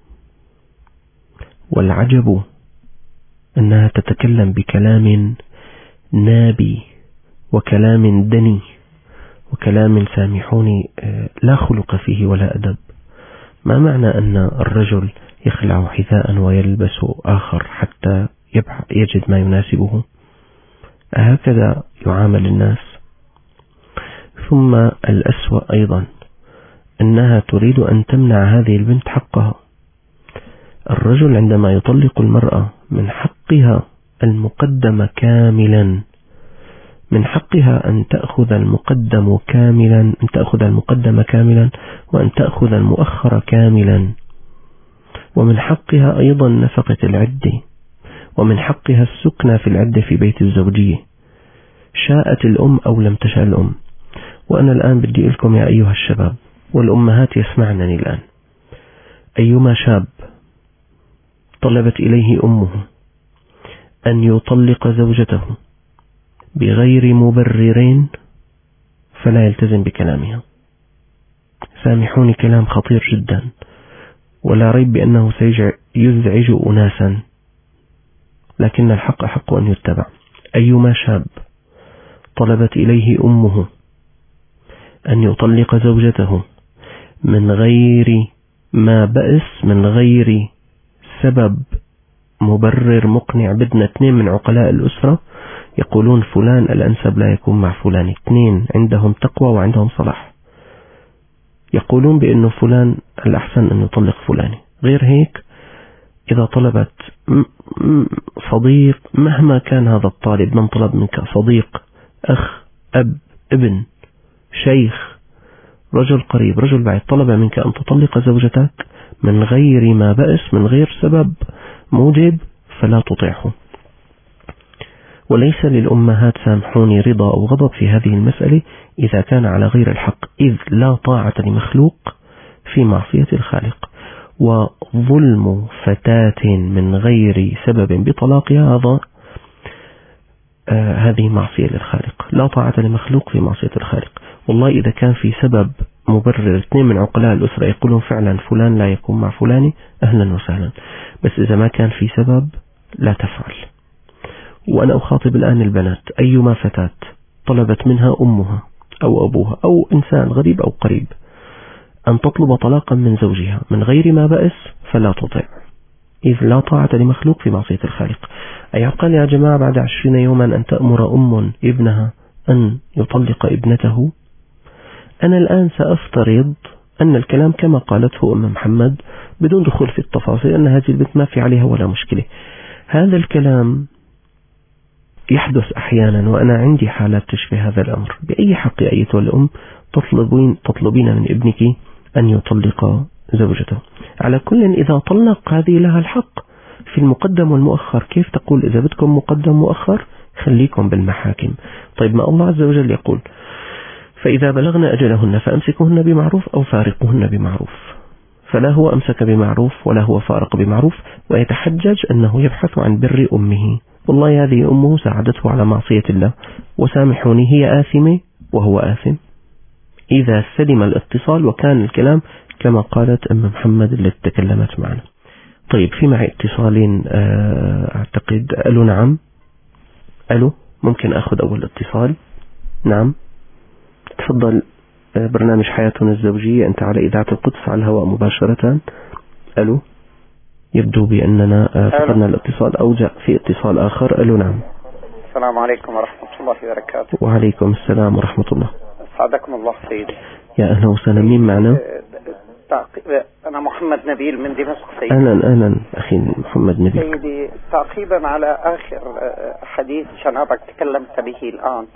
والعجب أنها تتكلم بكلام نابي وكلام دني وكلام سامحوني لا خلق فيه ولا أدب. ما معنى أن الرجل يخلع حذاء ويلبس آخر حتى يجد ما يناسبه؟ هكذا يعامل الناس؟ ثم الأسوأ أيضا أنها تريد أن تمنع هذه البنت حقها. الرجل عندما يطلق المرأة من حقها المقدم كاملا، من حقها أن تأخذ المقدم كاملا، أن تأخذ المقدم كاملا، وأن تأخذ المؤخر كاملا، ومن حقها أيضا نفقة العدة، ومن حقها السكنة في العدة في بيت الزوجية، شاءت الأم أو لم تشاء الأم. وأنا الآن بدي لكم يا أيها الشباب والأمهات يسمعنني الآن، أيما شاب طلبت إليه أمه أن يطلق زوجته بغير مبررين فلا يلتزم بكلامها. سامحوني، كلام خطير جدا، ولا ريب بأنه سيزعج أناسا، لكن الحق حق أن يتبع. أيما شاب طلبت إليه أمه أن يطلق زوجته من غير ما بأس، من غير سبب مبرر مقنع، بدنا 2 من عقلاء الأسرة يقولون فلان الأنسب لا يكون مع فلان، 2 عندهم تقوى وعندهم صلاح، يقولون بأنه فلان الأحسن أن يطلق فلان. غير هيك إذا طلبت صديق، مهما كان هذا الطالب، من طلب منك صديق، أخ، أب، ابن، شيخ، رجل قريب، رجل بعيد، طلب منك أن تطلق زوجتك من غير ما بأس، من غير سبب موجب، فلا تطيعه. وليس للأمهات، سامحوني، رضا أو غضب في هذه المسألة إذا كان على غير الحق، إذ لا طاعة لمخلوق في معصية الخالق. وظلم فتاة من غير سبب بطلاقها هذه معصية للخالق، لا طاعة لمخلوق في معصية الخالق. والله إذا كان في سبب مبرر، 2 من عقلاء الأسرة يقولون فعلا فلان لا يكون مع فلان، أهلا وسهلا، بس إذا ما كان في سبب لا تفعل. وأنا أخاطب الآن البنات، أيما فتاة طلبت منها أمها أو أبوها أو إنسان غريب أو قريب أن تطلب طلاقا من زوجها من غير ما بأس فلا تطيع، إذ لا طاعة لمخلوق في معصية الخالق. أيعقل يا جماعة بعد 20 يوما أن تأمر أم ابنها أن يطلق ابنته؟ أنا الآن سأفترض أن الكلام كما قالته أم محمد بدون دخول في التفاصيل، أن هذه البنت ما في عليها ولا مشكلة. هذا الكلام يحدث أحيانا، وأنا عندي حالات تشبه هذا الأمر. بأي حق أيتها الأم تطلبين من ابنك أن يطلق زوجته؟ على كل إذا طلق هذه لها الحق في المقدم والمؤخر. كيف تقول إذا بدكم مقدم مؤخر خليكم بالمحاكم؟ طيب ما الله عز وجل يقول فإذا بلغن أجلهن فأمسكوهن بمعروف أو فارقوهن بمعروف، فلا هو أمسك بمعروف ولا هو فارق بمعروف، ويتحجج أنه يبحث عن بر أمه. والله هذه أمه ساعدته على معصية الله، وسامحوني هي آثمة وهو آثم إذا سلم الاتصال وكان الكلام كما قالت أم محمد التي تكلمت معنا. طيب في معي اتصالين أعتقد. ألو نعم، ألو ممكن أخذ أول اتصال؟ نعم تفضل. برنامج حياتنا الزوجية، أنت على إذاعة القدس على الهواء مباشرة. ألو، يبدو بأننا فقدنا الاتصال أو جاء في اتصال آخر. ألو نعم. السلام عليكم ورحمة الله وبركاته. وعليكم السلام ورحمة الله. أسعدكم الله سيدي. يا أهلا وسهلا، مين معنا؟ أنا محمد نبيل من دمشق سيدي. أهلا أخي محمد نبيل. سيدي تعقيبا على آخر حديث شنابك تكلمت به الآن،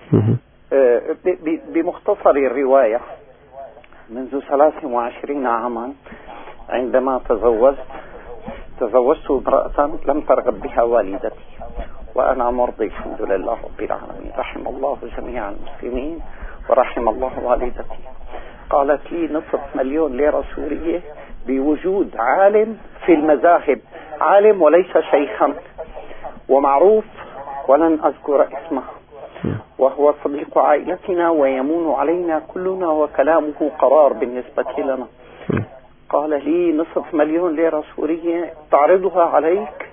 بمختصر الرواية، منذ 23 عاما عندما تزوجت امرأة لم ترغب بها والدتي، وأنا مرضي الحمد لله رب العالمين، رحم الله جميع المسلمين ورحم الله والدتي. قالت لي 250,000 ليرة سورية بوجود عالم في المذاهب، عالم وليس شيخا ومعروف ولن أذكر اسمه، وهو صديق عائلتنا ويمون علينا كلنا وكلامه قرار بالنسبة لنا. قال لي 250,000 ليرة سورية تعرضها عليك؟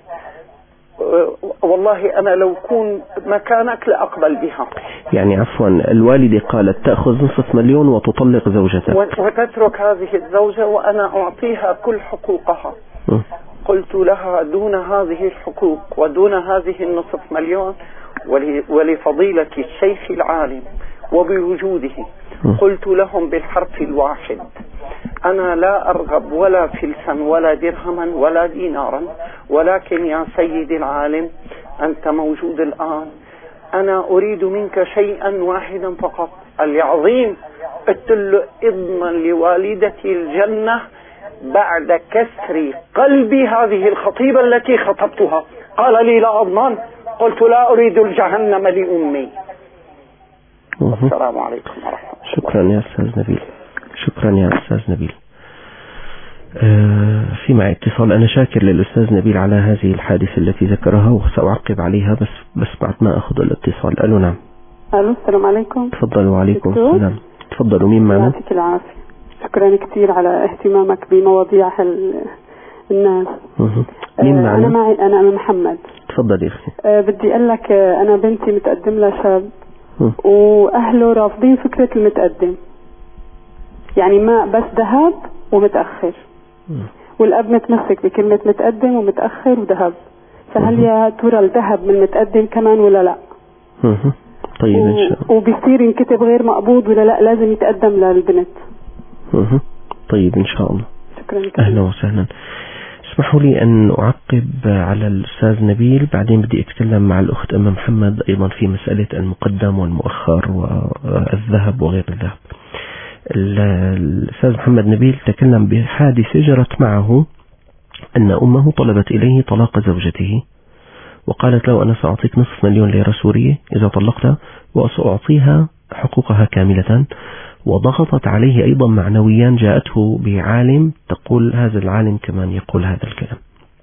والله أنا لو كون مكانك لأقبل بها. يعني عفوا الوالدة قالت تأخذ 250,000 وتطلق زوجتك وتترك هذه الزوجة وأنا أعطيها كل حقوقها. قلت لها دون هذه الحقوق ودون هذه 250,000 ولفضيلة الشيخ العالم وبوجودهم. قلت لهم بالحرف الواحد: أنا لا أرغب ولا فلسا ولا درهما ولا دينارا، ولكن يا سيدي العالم أنت موجود الآن، أنا أريد منك شيئا واحدا فقط. العظيم قلت له: اضمن لوالدتي الجنة بعد كسر قلبي هذه الخطيبة التي خطبتها. قال لي: لا أضمن. قلت: لا أريد الجهنم لأمي. السلام عليكم ورحمة الله. شكرا يا أستاذ نبيل. شكرا يا أستاذ نبيل. في معي اتصال. أنا شاكر للأستاذ نبيل على هذه الحادثة التي ذكرها وسأعقب عليها بس بعد ما أخذ الاتصال. ألو نعم. ألو السلام عليكم. تفضلوا. وعليكم السلام. تفضلوا. مين معنا؟ يعطيك العافية. شكرا كثير على اهتمامك بمواضيع الناس. مين معنا؟ أنا محمد. تفضلي أختي. بدي أقول لك أنا بنتي متقدم لها شاب وأهله رافضين فكرة المتقدم، يعني ما بس ذهب ومتأخر، والأب متمسك بكلمة متقدم ومتأخر وذهب. فهل يا ترى الذهب من متقدم كمان ولا لا؟ طيب إن شاء الله. وبيصير ينكتب غير مقبوض ولا لا لازم يتقدم للبنت؟ طيب إن شاء الله. شكرا كثير. أهلا وسهلا. اسمحوا لي أن أعقب على الأستاذ نبيل، بعدين بدي أتكلم مع الأخت أم محمد أيضا في مسألة المقدم والمؤخر والذهب وغير الذهب. الأستاذ محمد نبيل تكلم بحادثة جرت معه، أن أمه طلبت إليه طلاق زوجته وقالت له: أنا سأعطيك 500,000 ليرة سورية إذا طلقتها، وسأعطيها حقوقها كاملة. وضغطت عليه أيضا معنويا، جاءته بعالم تقول هذا العالم كمان يقول هذا الكلام.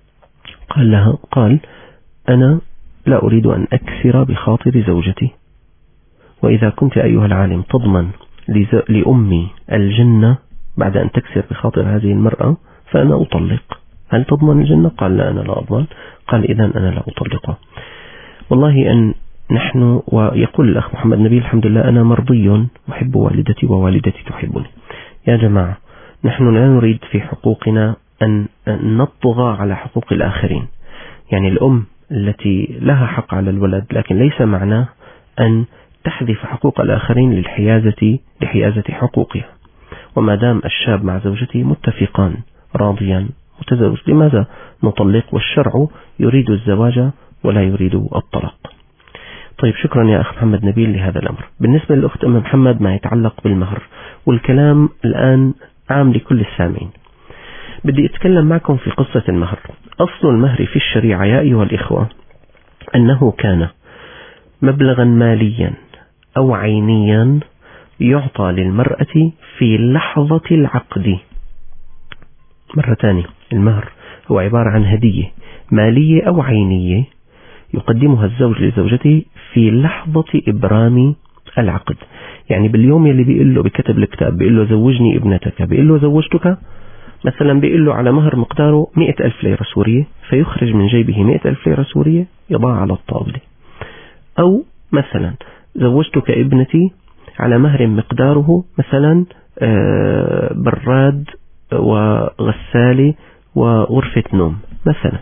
قال: أنا لا أريد أن أكسر بخاطر زوجتي، وإذا كنت أيها العالم تضمن لأمي الجنة بعد أن تكسر بخاطر هذه المرأة فأنا أطلق. هل تضمن الجنة؟ قال: لا أنا لا أضمن. قال: إذن أنا لا أطلقها. والله أن نحن، ويقول الأخ محمد نبيل: الحمد لله أنا مرضي، أحب والدتي ووالدتي تحبني. يا جماعة، نحن لا نريد في حقوقنا أن نطغى على حقوق الآخرين. يعني الأم التي لها حق على الولد، لكن ليس معناه أن تحذف حقوق الآخرين لحيازة حقوقها. وما دام الشاب مع زوجته متفقان راضيا متزوج، لماذا نطلق؟ والشرع يريد الزواج ولا يريد الطلاق. طيب شكرا يا أخ محمد نبيل لهذا الأمر. بالنسبة للأخت أم محمد ما يتعلق بالمهر، والكلام الآن عام لكل السامعين، بدي أتكلم معكم في قصة المهر. أصل المهر في الشريعة يا أيها الإخوة أنه كان مبلغا ماليا أو عينيا يعطى للمرأة في لحظة العقد. مرة ثانية، المهر هو عبارة عن هدية مالية أو عينية يقدمها الزوج لزوجته في لحظة إبرام العقد. يعني باليوم اللي بيقول له بكتب الكتاب بيقول له زوجني ابنتك، بيقول له زوجتك، مثلا بيقول له على مهر مقداره 100,000 ليرة سورية، فيخرج من جيبه 100,000 ليرة سورية يضع على الطاولة. أو مثلا زوجتك ابنتي على مهر مقداره مثلا براد وغسالة وغرفة نوم مثلا،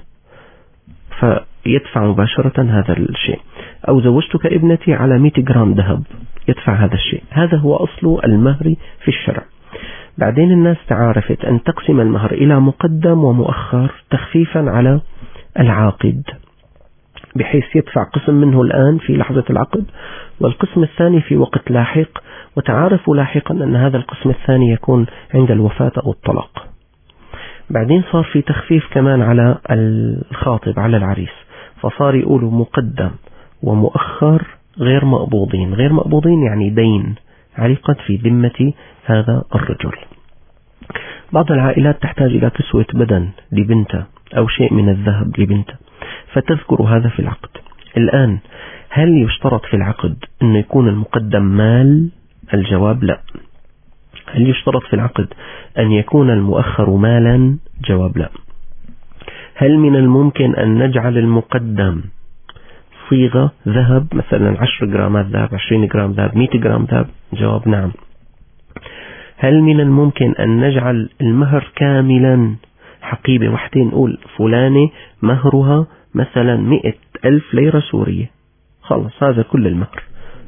فيدفع مباشرة هذا الشيء. أو زوجتك ابنتي على 100 جرام ذهب، يدفع هذا الشيء. هذا هو أصل المهر في الشرع. بعدين الناس تعارفت أن تقسم المهر إلى مقدم ومؤخر تخفيفا على العاقد، بحيث يدفع قسم منه الآن في لحظة العقد والقسم الثاني في وقت لاحق، وتعارفوا لاحقا أن هذا القسم الثاني يكون عند الوفاة أو الطلاق. بعدين صار في تخفيف كمان على الخاطب على العريس، فصار يقولوا مقدم ومؤخر غير مقبوضين. غير مقبوضين يعني دين علقت في ذمة هذا الرجل. بعض العائلات تحتاج إلى كسوة بدن لبنته أو شيء من الذهب لبنته، فتذكر هذا في العقد. الآن هل يشترط في العقد أنه يكون المقدم مال؟ الجواب لا. هل يشترط في العقد أن يكون المؤخر مالا؟ جواب لا. هل من الممكن أن نجعل المقدم صيغة ذهب، مثلا 10 جرامات ذهب، 20 جرام ذهب، 100 جرام ذهب؟ جواب نعم. هل من الممكن أن نجعل المهر كاملا حقيبة واحدة، نقول فلانة مهرها مثلا 100,000 ليرة سورية، خلص هذا كل المهر؟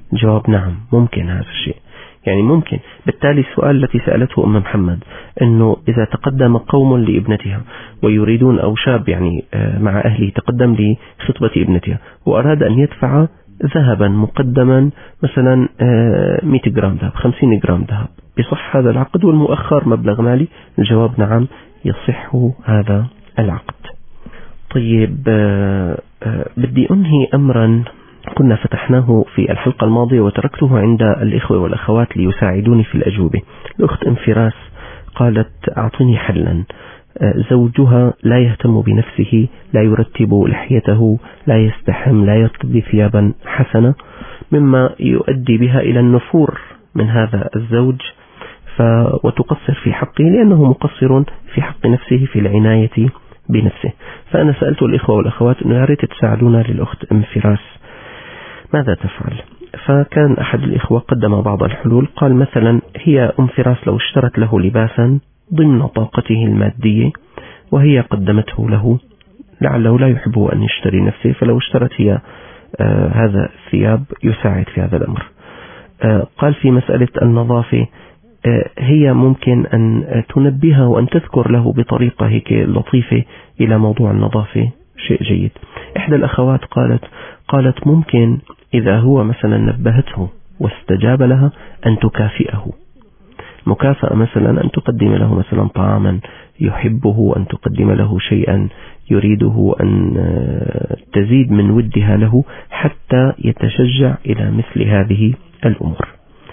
الجواب نعم، ممكن هذا الشيء، يعني ممكن. بالتالي السؤال التي سألته أم محمد أنه إذا تقدم قوم لابنتها ويريدون، أو شاب يعني مع أهله تقدم لخطبة ابنتها وأراد أن يدفع ذهبا مقدما مثلا 100 جرام ذهب، 50 جرام ذهب، يصح هذا العقد والمؤخر مبلغ مالي؟ الجواب نعم، يصح هذا العقد. طيب بدي أنهي أمرا كنا فتحناه في الحلقة الماضية وتركته عند الإخوة والأخوات ليساعدوني في الأجوبة. الأخت أم فراس قالت أعطني حلا. زوجها لا يهتم بنفسه، لا يرتب لحيته، لا يستحم، لا يرتدي ثيابا حسنة، مما يؤدي بها إلى النفور من هذا الزوج وتقصر في حقه لأنه مقصر في حق نفسه في العناية بنفسه. فأنا سألت الإخوة والأخوات أنه يا ريت تساعدونا للأخت أم فراس ماذا تفعل. فكان أحد الإخوة قدم بعض الحلول، قال مثلا هي أم فراس لو اشترت له لباسا ضمن طاقته المادية وهي قدمته له، لعله لا يحبه أن يشتري نفسه، فلو اشترت هي هذا الثياب يساعد في هذا الأمر. قال في مسألة النظافة هي ممكن أن تنبهه وأن تذكر له بطريقة هيك لطيفة إلى موضوع النظافة، شيء جيد. إحدى الأخوات قالت ممكن إذا هو مثلا نبهته واستجاب لها أن تكافئه، مكافأة مثلا أن تقدم له مثلا طعاما يحبه، أن تقدم له شيئا يريده، أن تزيد من ودها له حتى يتشجع إلى مثل هذه الأمور.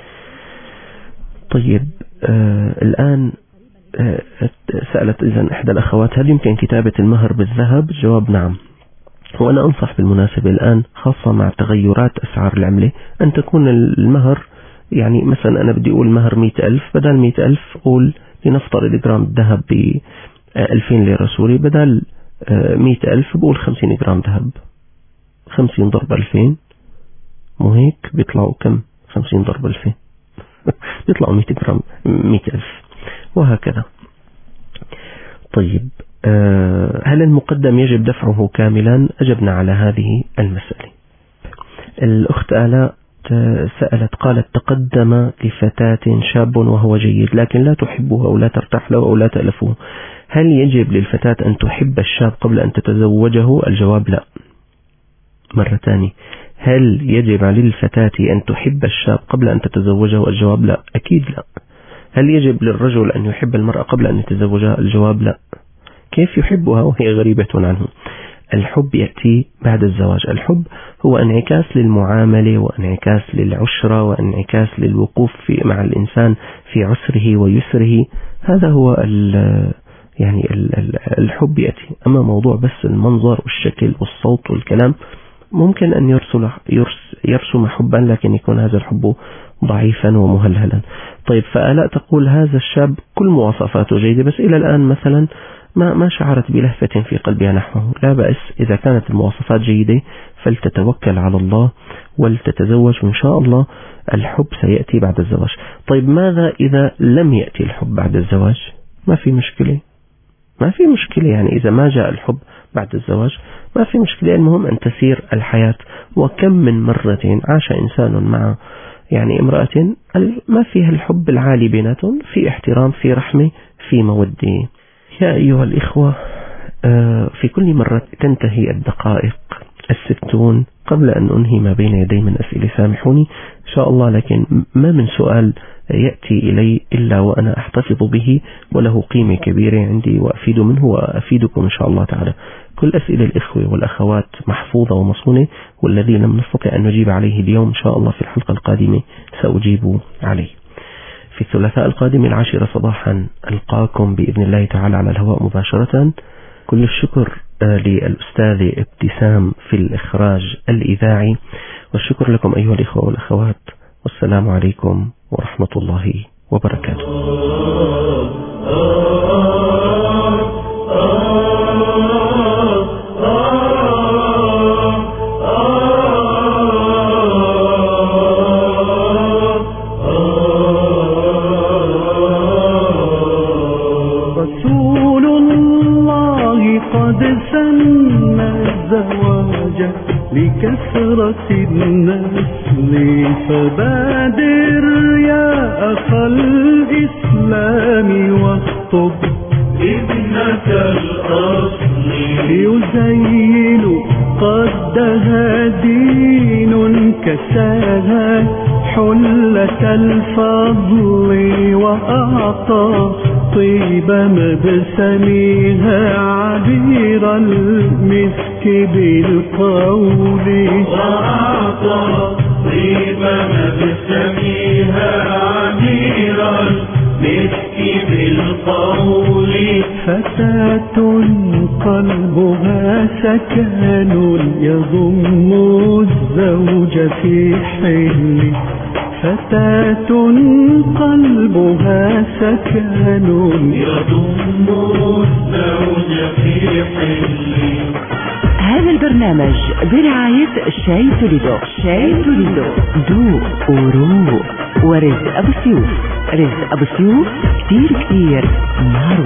طيب الآن سألت إذن إحدى الأخوات هل يمكن كتابة المهر بالذهب؟ الجواب نعم. وأنا أنصح بالمناسبة الآن خاصة مع تغيرات أسعار العملة أن تكون المهر، يعني مثلا أنا بدي أقول مهر 100,000، بدل 100,000 أقول لنفترض جرام ذهب ب 2000 ليرة سوري، بدل 100,000 بقول 50 جرام ذهب. 50 ضرب 2000 مو هيك بيطلعوا كم؟ 50 ضرب 2000 بيطلعوا 100 جرام 100,000 وهكذا. طيب هل المقدم يجب دفعه كاملا؟ أجبنا على هذه المسألة. الأخت آلاء سألت قالت تقدم لفتاة شاب وهو جيد لكن لا تحبه أو لا ترتاح له أو لا تألفه، هل يجب للفتاة أن تحب الشاب قبل أن تتزوجه؟ الجواب لا. مرة ثانية، هل يجب على الفتاة أن تحب الشاب قبل أن تتزوجه؟ الجواب لا، أكيد لا. هل يجب للرجل أن يحب المرأة قبل أن يتزوجها؟ الجواب لا. كيف يحبها وهي غريبة عنه؟ الحب يأتي بعد الزواج. الحب هو انعكاس للمعاملة وانعكاس للعشرة وانعكاس للوقوف مع الإنسان في عسره ويسره. هذا هو يعني الحب يأتي. أما موضوع بس المنظر والشكل والصوت والكلام ممكن أن يرسم حبا لكن يكون هذا الحب ضعيفا ومهلهلا. طيب فآلاء تقول هذا الشاب كل مواصفاته جيدة بس إلى الآن مثلا ما شعرت بلهفة في قلبها نحوه. لا بأس، إذا كانت المواصفات جيدة فلتتوكل على الله ولتتزوج وإن شاء الله الحب سيأتي بعد الزواج. طيب ماذا إذا لم يأتي الحب بعد الزواج؟ ما في مشكلة، ما في مشكلة، يعني إذا ما جاء الحب بعد الزواج ما في مشكلة. المهم أن تسير الحياة. وكم من مرة عاش إنسان مع يعني امرأة ما فيها الحب العالي بيناتهم، في احترام، في رحمة، في مودة. يا أيها الإخوة، في كل مرة تنتهي الدقائق 60 قبل أن أنهي ما بين يدي من أسئلة، سامحوني إن شاء الله، لكن ما من سؤال يأتي إلي إلا وأنا أحتفظ به وله قيمة كبيرة عندي وأفيد منه وأفيدكم إن شاء الله تعالى. كل أسئلة الإخوة والأخوات محفوظة ومصونة، والذي لم نستطع أن نجيب عليه اليوم إن شاء الله في الحلقة القادمة سأجيب عليه. في الثلاثاء القادم 10 صباحا ألقاكم بإذن الله تعالى على الهواء مباشرة. كل الشكر للأستاذ ابتسام في الإخراج الإذاعي، والشكر لكم أيها الإخوة والأخوات، والسلام عليكم ورحمة الله وبركاته. لكثرة النسل أخ الإسلام واخطب ابنة الأصل يزين قدها دين كساها حلة الفضل وأعطى طيب مبسمها عبير المسك بالقول وأعطى طيب مبسمها عبير المسك بالقول فتاة قلبها سكن يضم الزوج في حل فتاة قلبها سكن يضم الزوج في حل. هذا البرنامج برعاية شاي توليدو. شاي توليدو ذوق وروق ورزق أبو سيوف. رزق أبو سيوف كتير كتير